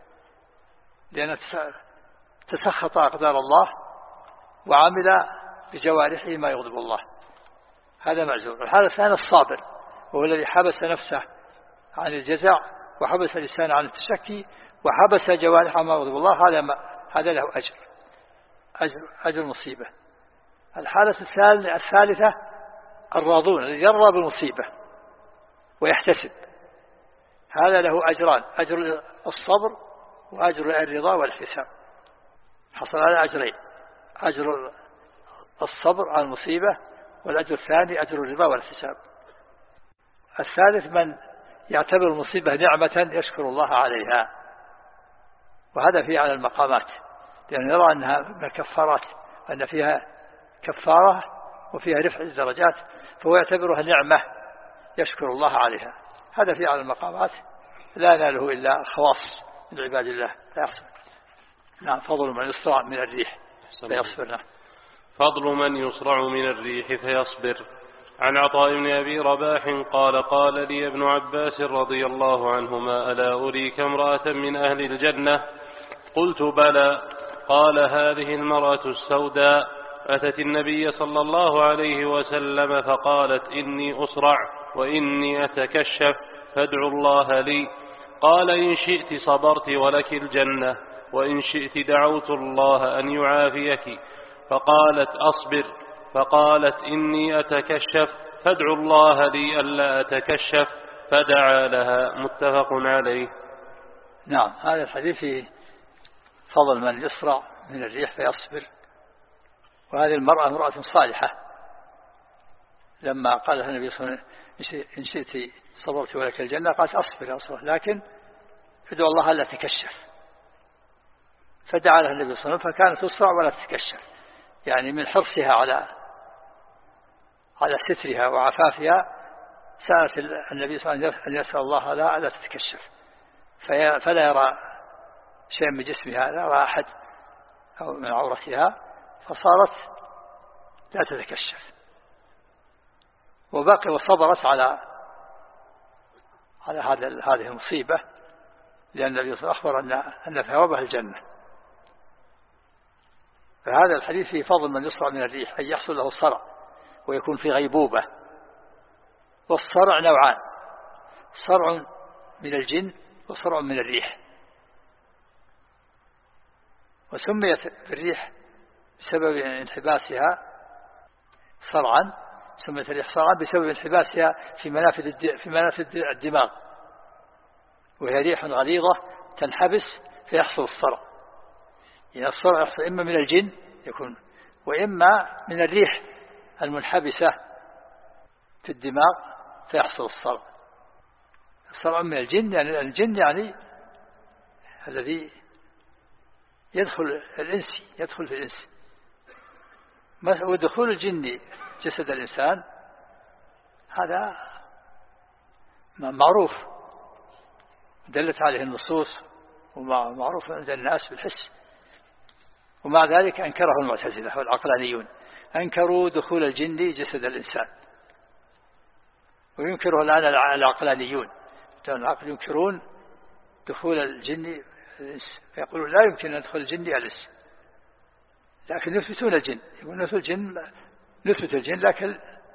لأنه تسخط أقدار الله وعمل بجوارحه ما يغضب الله، هذا معذور. الحالة الثانية الصابر، وهو الذي حبس نفسه عن الجزع، وحبس لسانه عن التشكي، وحبس جوارحه ما يغضب الله، هذا ما هذا له أجر أجر أجر مصيبة. الحالة الثالثة الراضون، الذي يرضى بالمصيبة ويحتسب، هذا له أجران، أجر الصبر وأجر الرضا والاحتساب. حصل على أجرين، أجر الصبر على المصيبة، والأجر الثاني أجر الرضا والاحتساب. الثالث من يعتبر المصيبة نعمة يشكر الله عليها، وهذا فيه على المقامات، لأنه يرى أنها من الكفارات، أن فيها كفارة وفيها رفع الدرجات، فهو يعتبرها نعمة يشكر الله عليها. هذا فيه على المقامات لا يناله إلا خواص من عباد الله لا يحصل. نعم. فضل من يصرع من الريح فيصبر. نعم. فضل من يصرع من الريح فيصبر. عن عطاء بن أبي رباح قال قال لي ابن عباس رضي الله عنهما ألا أريك امرأة من أهل الجنة؟ قلت بلى. قال هذه المرأة السوداء أتت النبي صلى الله عليه وسلم فقالت إني أصرع وإني أتكشف فادعوا الله لي. قال إن شئت صبرت ولك الجنة، وإن شئت دعوت الله أن يعافيك. فقالت أصبر. فقالت إني أتكشف فادعوا الله لي ألا أتكشف، فدعا لها. متفق عليه. نعم. هذا الحديث فيه فضل من يصرع من الريح فيصبر. وهذه المرأة امرأة صالحة، لما قال لها النبي صلى الله عليه وسلم إن شئت صبرت ولك الجنة، قالت أصبر يا رسول الله، لكن ادعو الله ألا تكشف. فدعا لها النبي صلى الله عليه وسلم فكانت تصرع ولا تتكشف، يعني من حرصها على على سترها وعفافها سألت النبي صلى الله عليه وسلم أن يسأل الله لها ألا تتكشف، فلا يرى شيء من جسمها، لا يرى أحد أو من عورتها، فصارت لا تتكشف، وبقي وصبرت على على هذا هذه المصيبة، لأن النبي صلى الله عليه وسلم أخبر أن أن ثوابها الجنة. فهذا الحديث فيه فضل من يصرع من الريح، أن يحصل له الصرع ويكون في غيبوبة. والصرع نوعان، صرع من الجن وصرع من الريح. وسميت الريح بسبب انحباسها صرعا، سميت الريح صرعا بسبب انحباسها في منافذ في منافذ الدماغ، وهي ريح غليظة تنحبس فيحصل الصرع. يعني الصرع يحصل إما من الجن يكون، وإما من الريح المنحبسة في الدماغ فيحصل الصرع. الصرع من الجن، يعني الجن يعني الذي يدخل الإنس يدخل في الإنس. ودخول الجن جسد الإنسان هذا معروف، دلت عليه النصوص ومعروف عند الناس بالحس. ومع ذلك أنكره المعتزلة والعقلانيون، أنكروا دخول الجن جسد الإنسان، وينكره الآن العقلانيون، العقل ينكرون دخول الجن الإنس، فيقولون لا يمكن أن يدخل الجن الإنس، لكن يثبتون الجن، يقولون نثبت الجن نثبت الجن لكن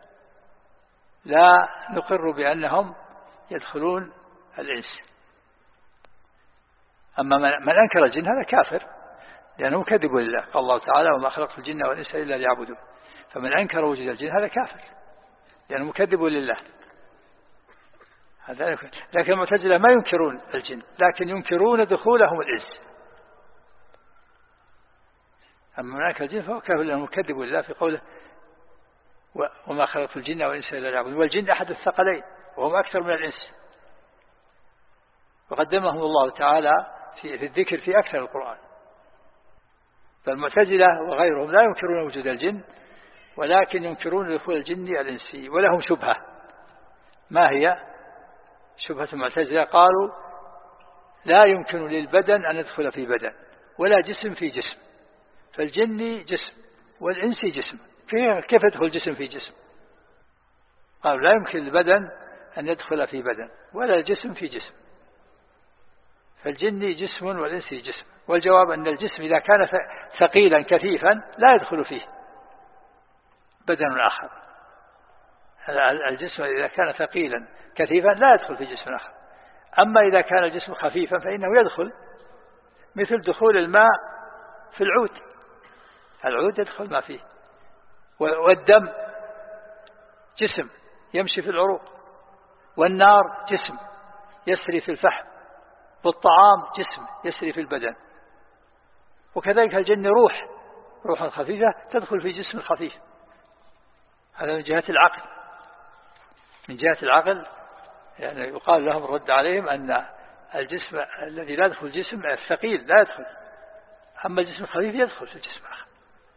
لا نقر بأنهم يدخلون الإنس. أما من أنكر الجن هذا كافر، لأنه كذب لله، قال الله تعالى وما خلقت الجن والإنس إلا ليعبدون، فمن أنكر وجود الجن هذا كافر لأنه كذب لله. هذا لكن المعتزلة ما ينكرون الجن لكن ينكرون دخولهم الإنس. أما من أنكر الجن فهو كافر لأنه كذب لله في قوله وما خلقت الجن والإنس إلا ليعبدون، والجن أحد الثقلين وهم أكثر من الإنس، وقدمهم الله تعالى في, في الذكر في أكثر القرآن. فالمعتزلة وغيرهم لا ينكرون وجود الجن ولكن ينكرون دخول الجن الإنسي، ولهم شبهة. ما هي شبهة المعتزلة؟ قالوا لا يمكن للبدن أن يدخل في بدن ولا جسم في جسم، فالجن جسم والإنسي جسم، كيف يدخل جسم في جسم؟ قالوا لا يمكن للبدن أن يدخل في بدن ولا الجسم في جسم، فالجن جسم والإنسي جسم. والجواب أن الجسم إذا كان ثقيلا كثيفا لا يدخل فيه بدن آخر، الجسم إذا كان ثقيلا كثيفا لا يدخل في جسم آخر. أما إذا كان الجسم خفيفا فإنه يدخل، مثل دخول الماء في العود، العود يدخل ما فيه، والدم جسم يمشي في العروق، والنار جسم يسري في الفحم، والطعام جسم يسري في البدن. وكذلك الجن روح، روح خفيفة تدخل في جسم خفيف. هذا من جهة العقل، من جهة العقل يعني يقال لهم الرد عليهم أن الجسم الذي لا يدخل الجسم الثقيل لا يدخل، أما الجسم الخفيف يدخل في الجسم آخر،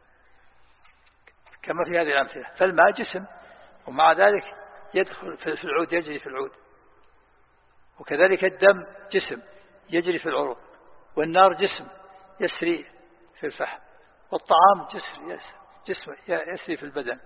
كما في هذه الأمثلة. فالماء جسم ومع ذلك يدخل في العود، يجري في العود، وكذلك الدم جسم يجري في العروق، والنار جسم يسري في الفحم، والطعام جسم جسم يسري في البدن.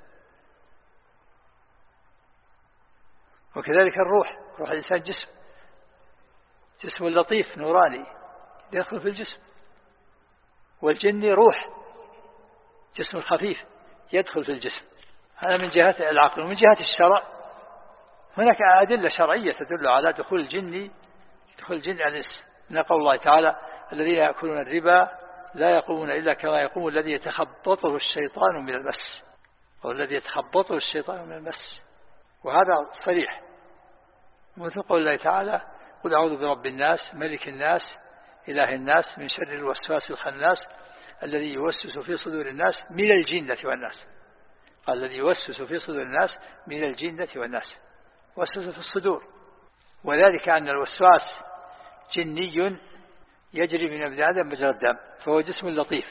وكذلك الروح، روح الإنسان جسم جسم لطيف نوراني يدخل في الجسم، والجن روح جسم خفيف يدخل في الجسم. هذا من جهة العقل. ومن جهة الشرع هناك أدلة شرعية تدل على دخول الجن دخول الجن على الإنس، من قول الله تعالى الذين يأكلون الربا لا يقومون إلا كما يقوم الذي يتخبطه الشيطان من المس، أو الذي يتخبطه الشيطان من المس، وهذا صريح. مثل قول الله تعالى قل أعوذ برب الناس ملك الناس إله الناس من شر الوسواس الخناس الذي يوسوس في صدور الناس من الجنة والناس. قال الذي يوسوس في صدور الناس من الجنة والناس، وسوس في الصدور، وذلك أن الوسواس جني يجري من ابن آدم مجرى الدم، فهو جسم لطيف.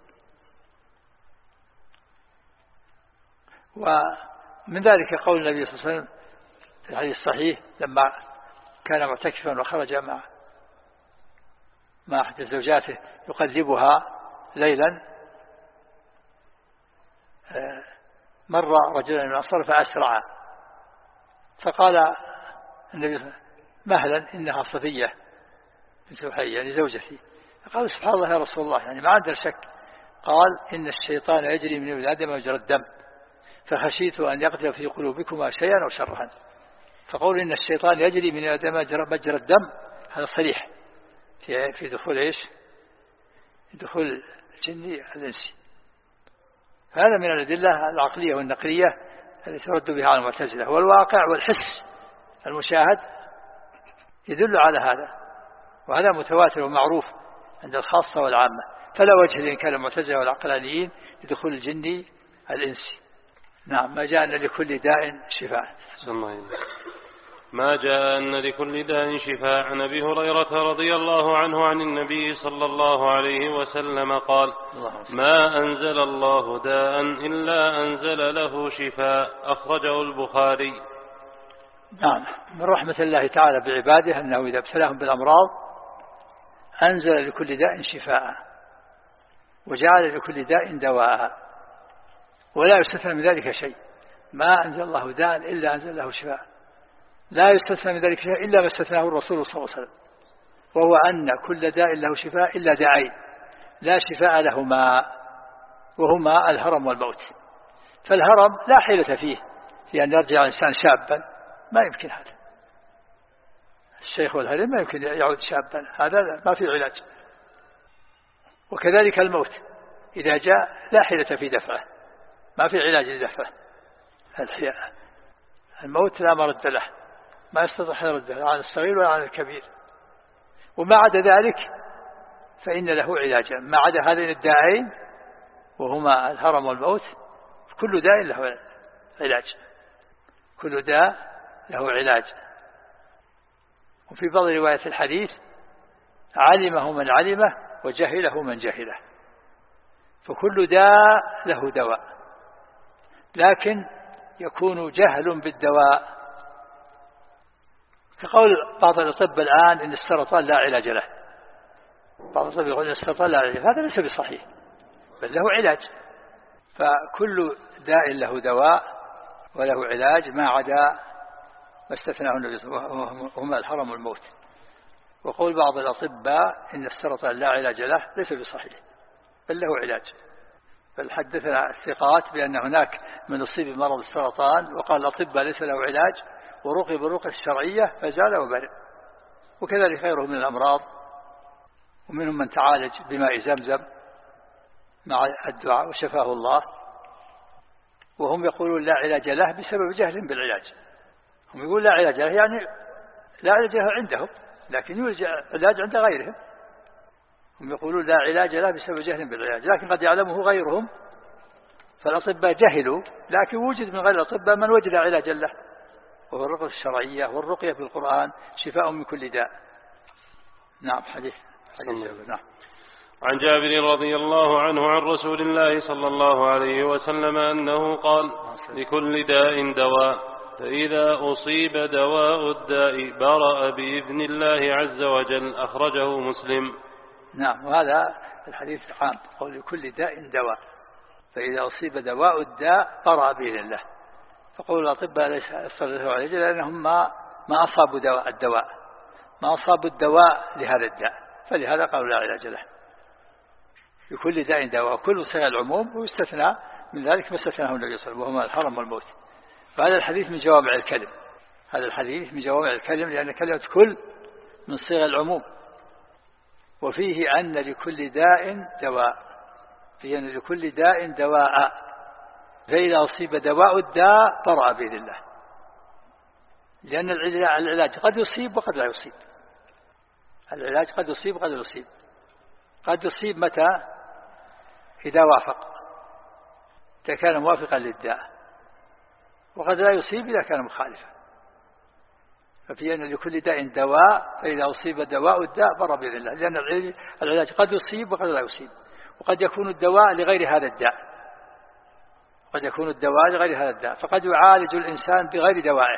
ومن ذلك قول النبي صلى الله عليه وسلم في الحديث الصحيح لما كان معتكفا وخرج مع مع أحد زوجاته يقلبها ليلا، مر رجل من الأنصار فأسرع، فقال النبي مهلا إنها صفية بنت حيي يعني زوجتي. قال سبحان الله يا رسول الله، يعني ما عندنا شك. قال إن الشيطان يجري من ابن آدم مجرى الدم، فخشيت أن يقتل في قلوبكما شيئا أو شرا. فقول إن الشيطان يجري من آدم مجرى الدم هذا صريح في في دخول إيش؟ دخول الجن الإنسي. هذا من الأدلة العقلية والنقلية التي ترد بها على المعتزلة. والواقع والحس المشاهد يدل على هذا، وهذا متواتر ومعروف عند الخاصة والعامة، فلا وجه لإنكار المعتزلة والعقلانيين لدخول الجن الإنسي. نعم. ما جاء أن لكل داء شفاء. ما جاء أن لكل داء شفاء. عن أبي هريرة رضي الله عنه عن النبي صلى الله عليه وسلم قال ما أنزل الله داء إلا أنزل له شفاء. أخرجه البخاري. نعم. من رحمة الله تعالى بعباده أنه إذا ابتلاهم بالأمراض أنزل لكل داء شفاء وجعل لكل داء دواء، ولا يستثنى من ذلك شيء. ما أنزل الله داء إلا أنزل له شفاء، لا يستثنى من ذلك شيء إلا ما استثناه الرسول صلى الله عليه وسلم، وهو أن كل داء له شفاء إلا داعين لا شفاء لهما، وهما الهرم والموت. فالهرم لا حيلة فيه في أن يرجع الإنسان شابا، ما يمكن هذا. الشيخ والهرم ما يمكن يعود شابا، هذا ما في علاج. وكذلك الموت إذا جاء لا حيلة في دفعه، ما في علاج لدفعه. الحياة الموت لا مرد له، ما يستطيع أن يرده عن الصغير ولا عن الكبير. وما عدا ذلك فإن له علاجا، ما عدا هذين الداعين وهما الهرم والموت، كل داء له علاج، كل داء له علاج. وفي بعض رواية الحديث علمه من علمه وجهله من جهله، فكل داء له دواء، لكن يكون جهل بالدواء، كقول بعض الأطباء الآن إن السرطان لا علاج له. بعض الأطباء يقول إن السرطان لا علاج له، هذا ليس بصحيح، بل له علاج. فكل داء له دواء وله علاج ما عدا ما استثناه النبي صلى الله عليه وسلم هما الهرم والموت. وقول بعض الأطباء إن السرطان لا علاج له ليس بصحيح، بل له علاج. بل حدثنا الثقات بأن هناك من أصيب بمرض السرطان وقال الأطباء ليس له علاج، ورقي بالرقية الشرعية فزال وبرئ. وكذلك غيره من الأمراض، ومنهم من تعالج بماء زمزم مع الدعاء وشفاه الله، وهم يقولون لا علاج له بسبب جهل بالعلاج. هم يقولون لا علاج له يعني لا علاج له عندهم، لكن يوجد علاج عند غيرهم. هم يقولون لا علاج له بسبب جهل بالعلاج، لكن قد يعلمه غيرهم. فالأطباء جهلوا، لكن وجد من غير الأطباء من وجد علاجا له، وهو الرقية الشرعية والرقية بالقرآن شفاء من كل داء. نعم. حديث حديث نعم. عن جابر رضي الله عنه عن رسول الله صلى الله عليه وسلم أنه قال لكل داء دواء، فإذا أصيب دواء الداء برأ بإذن الله عز وجل. أخرجه مسلم. نعم. وهذا الحديث عام، قول لكل داء دواء، فإذا أصيب دواء الداء برأ بإذن الله. فقول الأطباء ليس يصرفوا عليه لأنهم ما ما أصابوا دواء الدواء ما أصابوا الدواء لهذا الداء، فلهذا قالوا لا علاج له. لكل داء دواء، كل صيغ العموم، ويستثنى من ذلك ما استثناه النبي صلى الله عليه وسلم وهما الهرم والموت. فهذا الحديث من جوامع الكلم، هذا الحديث من جوامع الكلم، لأن كلمة كل من صيغ العموم. وفيه أن لكل داء دواء، فيه أن لكل داء دواء، فإذا أصيب دواء الداء برأ بإذن الله، لأن العلاج قد يصيب وقد لا يصيب. العلاج قد يصيب وقد لا يصيب. قد يصيب متى؟ إذا وافق، إذا كان موافقا للداء، وقد لا يصيب إذا كان مخالفا. ففي أن لكل داء دواء، فإذا أصيب دواء الداء برأ بإذن الله، لأن العلاج قد يصيب وقد لا يصيب. وقد يكون الدواء لغير هذا الداء، قد يكون الدواء لغير هذا الداء، فقد يعالج الإنسان بغير دوائه.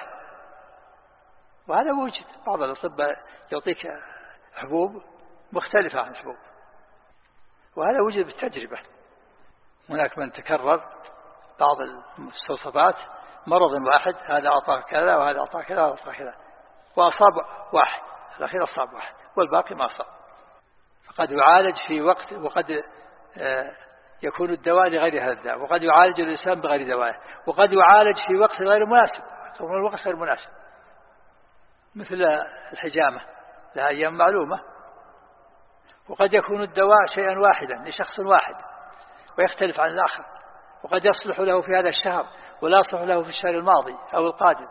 وهذا وجد، بعض الأطباء يعطيك حبوب مختلفة عن الحبوب، وهذا وجد بالتجربة. هناك من تكرر بعض المستوصفات مرض واحد، هذا أعطاه كذا وهذا أعطاه كذا وهذا أعطاه كذا، وأصاب واحد، الأخير أصاب واحد والباقي ما أصاب. فقد يعالج في وقت، وقد يكون الدواء لغير هذا الدواء، وقد يعالج الإنسان بغير دوائه، وقد يعالج في وقت غير مناسب، الوقت غير مناسب، مثل الحجامة لها أيام معلومة. وقد يكون الدواء شيئا واحدا لشخص واحد ويختلف عن الآخر، وقد يصلح له في هذا الشهر ولا يصلح له في الشهر الماضي أو القادم.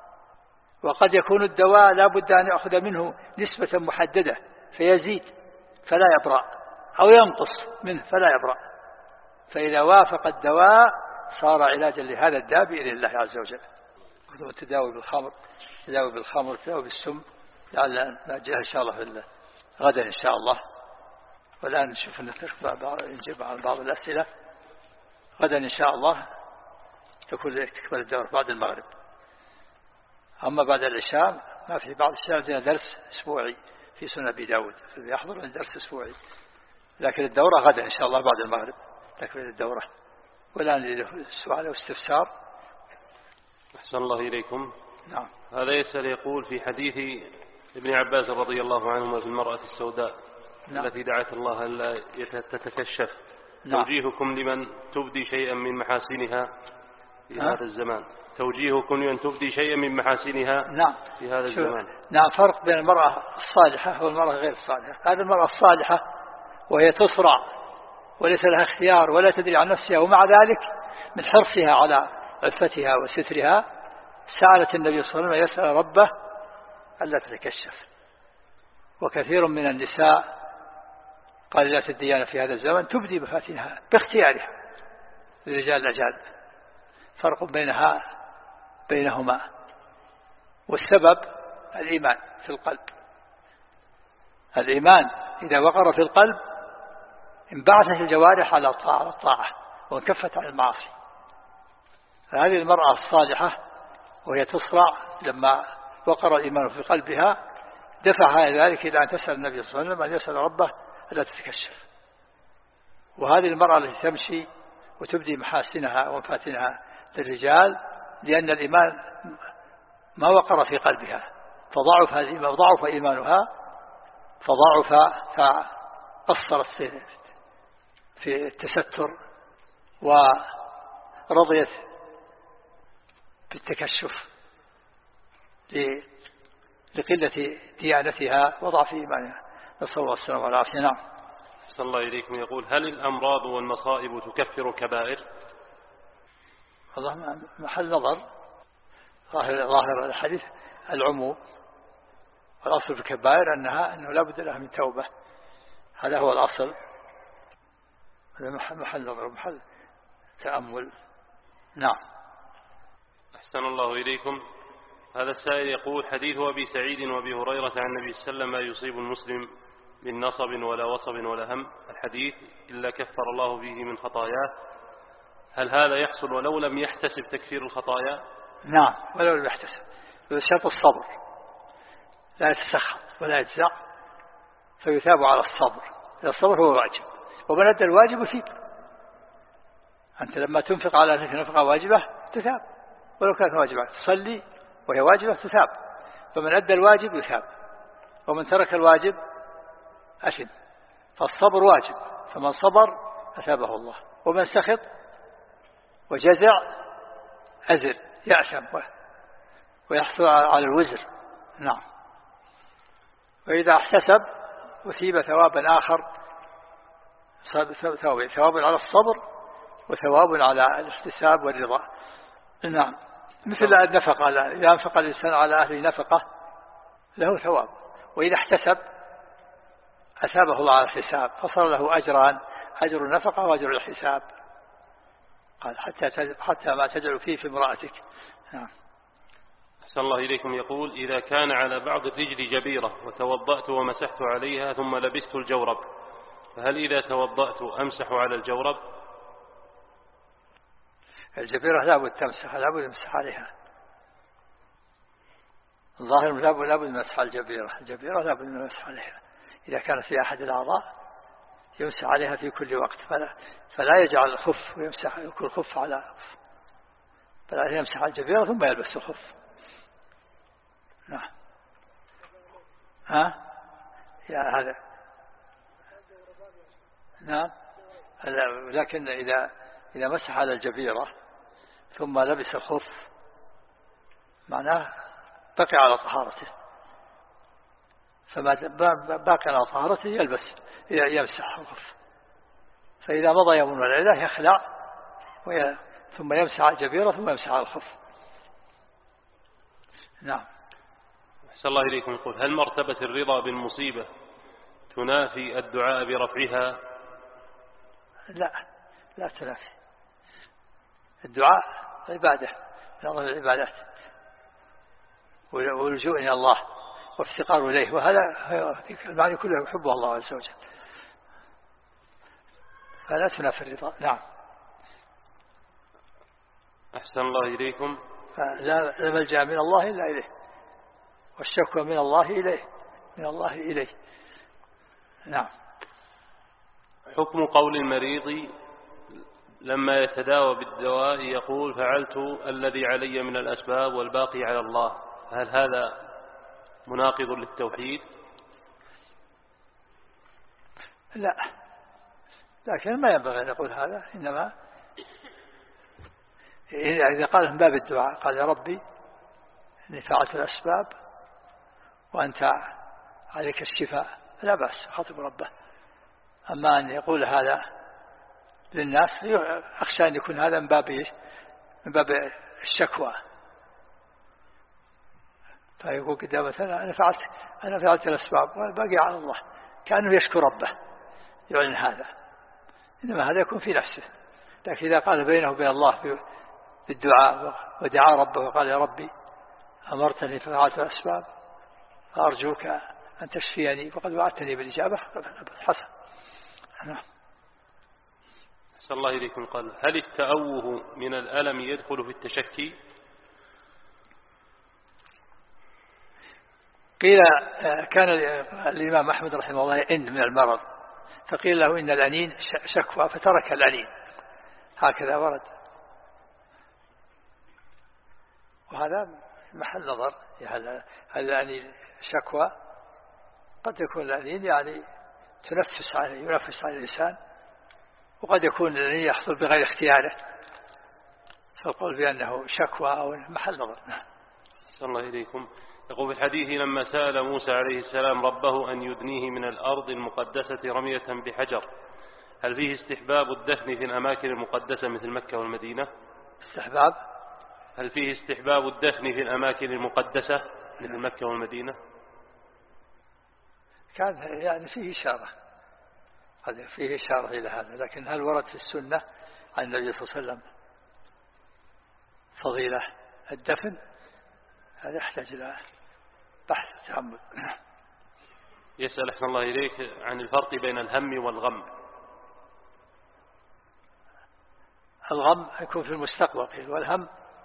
وقد يكون الدواء لا بد أن يأخذ منه نسبة محددة فيزيد فلا يبرأ، أو ينقص منه فلا يبرأ. فإذا وافق الدواء صار علاجا لهذا الداء بإذن الله عز وجل. التداوي بالخمر، التداوي بالخمر، التداوي بالسم، لعل نجيها إن شاء الله في غدا إن شاء الله. والآن نشوف أن نجيب عن بعض الأسئلة. غدا إن شاء الله تكون تكمل الدورة بعد المغرب. أما بعد العشاء ما في. بعض الشيء عندنا درس أسبوعي في سنة أبي داود يحضر درس أسبوعي، لكن الدورة غدا إن شاء الله بعد المغرب تكمل الدورة. والآن السؤال واستفسار. أحسن الله إليكم. نعم. هذا يسأل يقول في حديث ابن عباس رضي الله عنهما في المرأة السوداء نعم. التي دعت الله ألا تتكشف نعم. توجيهكم لمن تبدي شيئا من محاسنها في ها؟ هذا الزمان. توجيهكم لمن تبدي شيئا من محاسنها نعم. في هذا الزمان. نعم. فرق بين المرأة الصالحة والمرأة غير الصالحة. هذه المرأة الصالحة وهي تصرع وليس لها اختيار ولا تدري عن نفسها، ومع ذلك من حرصها على عفتها وسترها سألت النبي صلى الله عليه وسلم يسأل ربه ألا تتكشف. وكثير من النساء قليلات الديانة في هذا الزمن تبدي مفاتنها باختيارها للرجال الأجانب. فرق بينها بينهما، والسبب الإيمان في القلب. الإيمان إذا وقر في القلب انبعثت الجوارح على الطاعة وانكفت عن المعاصي. هذه المرأة الصالحة وهي تصرع لما وقر الإيمان في قلبها دفعها ذلك إلى أن تسأل النبي صلى الله عليه وسلم أن يسأل ربه ألا تتكشف. وهذه المرأة التي تمشي وتبدي محاسنها ومفاتنها للرجال لأن الإيمان ما وقر في قلبها فضعف هذه ضعف إيمانها فضعف فأصرت في في التستر ورضيت بالتكشف لقلة ديانتها وضعف إيمانها. نسأل الله السلامة والعافية. نعم. صلى الله إليكم يقول هل الأمراض والمصائب تكفر كبائر؟ والله محل نظر. ظاهر ظاهر الحديث العموم، والأصل في الكبائر أنها أنه لا بد لها من توبة. هذا هو الأصل. هذا محل نظر محل تأمل. نعم. أحسن الله إليكم. هذا السائل يقول حديث أبي سعيد وأبي هريرة عن النبي صلى الله عليه وسلم ما يصيب المسلم من نصب ولا وصب ولا هم الحديث إلا كفر الله به من خطاياه، هل هذا يحصل ولو لم يحتسب تكفير الخطايا؟ نعم ولو لم يحتسب، بشرط الصبر، لا يتسخط ولا يجزع فيثاب على الصبر. الصبر هو واجب، ومن أدى الواجب يثيب. أنت لما تنفق على نفسك نفقة واجبة تثاب ولو كانت واجبة، تصلي وهي واجبة تثاب. فمن أدى الواجب يثاب، ومن ترك الواجب أثم. فالصبر واجب، فمن صبر أثابه الله، ومن سخط وجزع أزر يأثم ويحصل على الوزر. نعم. وإذا احتسب أثيب ثوابا آخر، ثواب على الصبر وثواب على الاحتساب والرضا. نعم. مثل النفقة، إذا أنفق الإنسان على أهله نفقة له ثواب، وإذا احتسب أثابه الله على الحساب، فصار له أجران، أجر النفقة وأجر الحساب. قال حتى حتى ما تجعل فيه في امرأتك. نعم. أحسن الله إليكم يقول إذا كان على بعض الرجل جبيرة وتوضأت ومسحت عليها ثم لبست الجورب، فهل إذا توضأت أمسح على الجورب؟ الجبيرة لا بد تمسح، لا بد تمسح عليها. الظاهر لا بد لا بد مسح الجبيرة، الجبيرة لا بد مسح عليها. إذا كانت في أحد الأعضاء يمسح عليها في كل وقت، فلا فلا يجعل الخف ويمسح يكون الخف على خف، بل يمسح على الجبيرة ثم يلبس الخف. نعم. ها يا هذا. نعم. لكن إذا إذا مسح على الجبيرة ثم لبس الخف معناه بقي على طهارته، فما باقي على طهارته يلبس يمسح الخف. فإذا مضى يوم من الليلة يخلع ثم يمسح على الجبيرة ثم يمسح على الخف. نعم. أحسن الله إليكم يقول هل مرتبة الرضا بالمصيبة تنافي الدعاء برفعها؟ لا لا تنافي. الدعاء عبادة من أعظم العبادات، واللجوء إلى الله وافتقار إليه، وهذا المعنى كله يحب الله عز وجل، فلا تنافي الرضا. نعم. أحسن الله إليكم. لا ملجأ من الله إلا إليه، والشكوى من الله إليه، من الله إليه. نعم. حكم قول المريض لما يتداوى بالدواء يقول فعلت الذي علي من الأسباب والباقي على الله، هل هذا مناقض للتوحيد؟ لا، لكن ما ينبغي أن يقول هذا، إنما إذا قال من باب الدعاء قال يا ربي إني فعلت الأسباب وأنت عليك الشفاء لا بأس، خاطب ربه. أما أن يقول هذا للناس أخشى أن يكون هذا من باب من باب الشكوى، فيقول قدام مثلا أنا فعلت أنا فعلت الأسباب والباقي على الله، كأنه يشكر ربه يعلن هذا، إنما هذا يكون في نفسه. لكن إذا قال بينه وبين الله بالدعاء ودعا ربه وقال يا ربي أمرتني ففعلت الأسباب فأرجوك أن تشفيني وقد وعدتني بالإجابة حسن. نعم. أحسن الله إليكم. قال هل التأوه من الألم يدخل في التشكي؟ قيل كان الإمام أحمد رحمه الله يئن من المرض، فقيل له إن الأنين شكوى فترك الأنين، هكذا ورد، وهذا محل نظر. هل الأنين شكوى؟ قد يكون الأنين يعني تنفس عليه ينفس على الإنسان، وقد يكون الأنين يحصل بغير اختياره، فالقول بأنه شكوى أو محل نظر. أحسن الله إليكم. يقول في الحديث لما سأل موسى عليه السلام ربه أن يدنيه من الأرض المقدسة رمية بحجر، هل فيه استحباب الدفن في الأماكن المقدسة مثل مكة والمدينة؟ استحباب؟ هل فيه استحباب الدفن في الأماكن المقدسة مثل مكة والمدينة؟ كان يعني فيه إشارة، قد فيه إشارة إلى هذا، لكن هل ورد في السنة عن النبي صلى الله عليه وسلم فضيلة الدفن؟ هذا يحتاج إلى بحث وتأمل. يسأل أحسن الله إليك عن الفرق بين الهم والغم. الغم يكون في المستقبل، والهم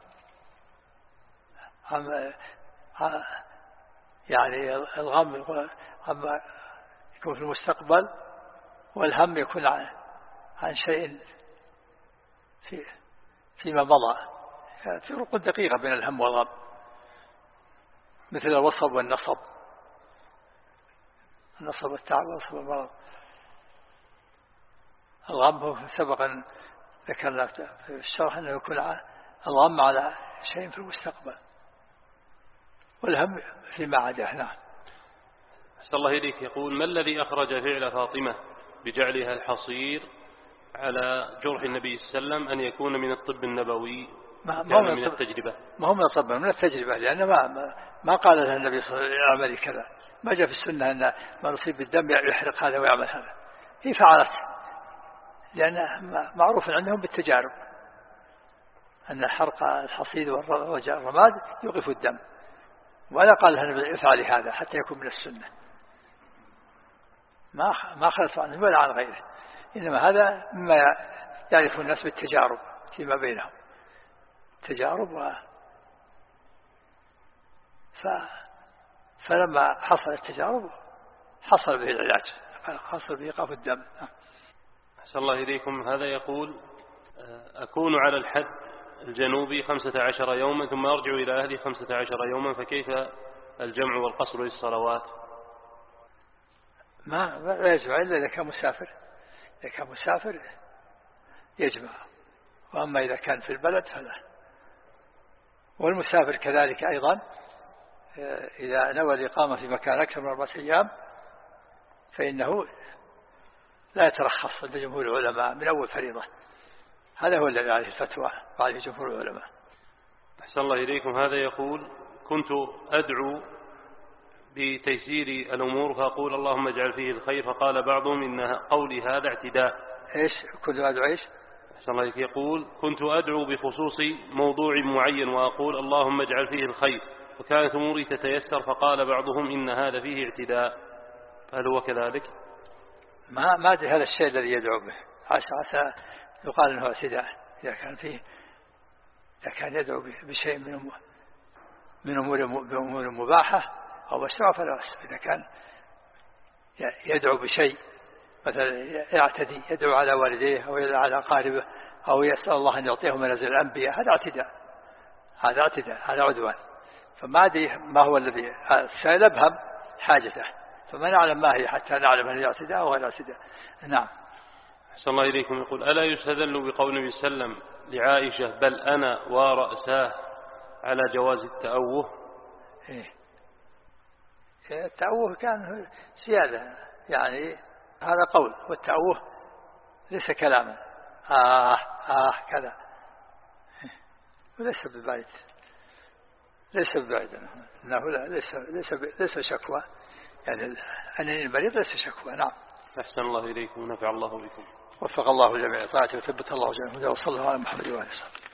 يعني الغم يكون في المستقبل، والهم يكون عن, عن شيء في فيما مضى. يعني في فرق دقيقة بين الهم والغم، مثل الوصب والنصب، النصب والتعب والوصب والمرض. الغم هو سبقا ذكرنا في الشرح أنه يكون الغم على شيء في المستقبل، والهم فيما عداه. نعم. أحسن الله إليك. يقول ما الذي أخرج فعل فاطمة بجعلها الحصير على جرح النبي صلى الله عليه وسلم أن يكون من الطب النبوي؟ ما كان من التجربة. ما هو من الطب، من التجربة، لأن ما ما قال لها النبي صلى الله عليه وسلم اعملي كذا، ما جاء في السنة أن ما نصيب بالدم يحرق هذا ويعمل هذا، هي فعلت، لأن معروف عندهم بالتجارب أن حرق الحصيد والرماد يوقف الدم، ولا قال لها النبي افعلي هذا حتى يكون من السنة، ما ما خلص عنه ولا عن غيره، إنما هذا مما يعرف الناس بالتجارب فيما بينهم، تجارب و ف... فلما حصل التجارب حصل به العلاج، حصل به إيقاف الدم. أحسن الله إليكم. هذا يقول أكون على الحد الجنوبي خمسة عشر يوما ثم أرجع إلى أهلي خمسة عشر يوما، فكيف الجمع والقصر للصلوات؟ ما لا يجمع إلا إذا كان مسافر، إذا كان مسافر يجمع، وأما إذا كان في البلد فلا. والمسافر كذلك أيضا إذا نوى الإقامة في مكان أكثر من أربعة أيام فإنه لا يترخص عند جمهور العلماء من أول فريضة، هذا هو الذي عليه الفتوى وعليه جمهور العلماء. أحسن الله إليكم. هذا يقول كنت أدعو بتيسير الأمور فأقول اللهم اجعل فيه الخير، فقال بعضهم إن قولي هذا اعتداء. إيش كنت أدعو إيش؟ أحسن الله إليك. يقول كنت أدعو بخصوص موضوع معين وأقول اللهم اجعل فيه الخير، وكانت أموري تتيسر، فقال بعضهم إن هذا فيه اعتداء، هل هو كذلك؟ ما ما أدري هذا الشيء الذي يدعو به، عسى عسى يقال أنه اعتداء إذا كان فيه إذا كان يدعو بشيء من أمور من أمور بأمور مباحة أو مشروع فلا بأس. إذا كان يدعو بشيء مثلا يعتدي يدعو على والديه أو يدعو على أقاربه أو يسأل الله أن يعطيه منازل الأنبياء هذا اعتداء هذا اعتداء هذا عدوان. فما أدري ما هو الذي السائل أبهم حاجته فما نعلم ما هي حتى نعلم هل الاعتداء أو غير الاعتداء. نعم. أحسن الله إليكم. يقول ألا يستدل بقول النبي صلى الله عليه وسلم لعائشة بل أنا ورأساه على جواز التأوه؟ إيه. التأوه كان زيادة يعني هذا قول والتأوه ليس كلاما آه آه كذا وليس ببعيد ليس ببعيد إنه ليس ليس ليس شكوى يعني أنني المريض ليس شكوى. نعم. أحسن الله إليكم ونفع الله بكم. وفق الله جميع طاعته وثبت الله جميع وصلى الله على محمد وآله وصحبه.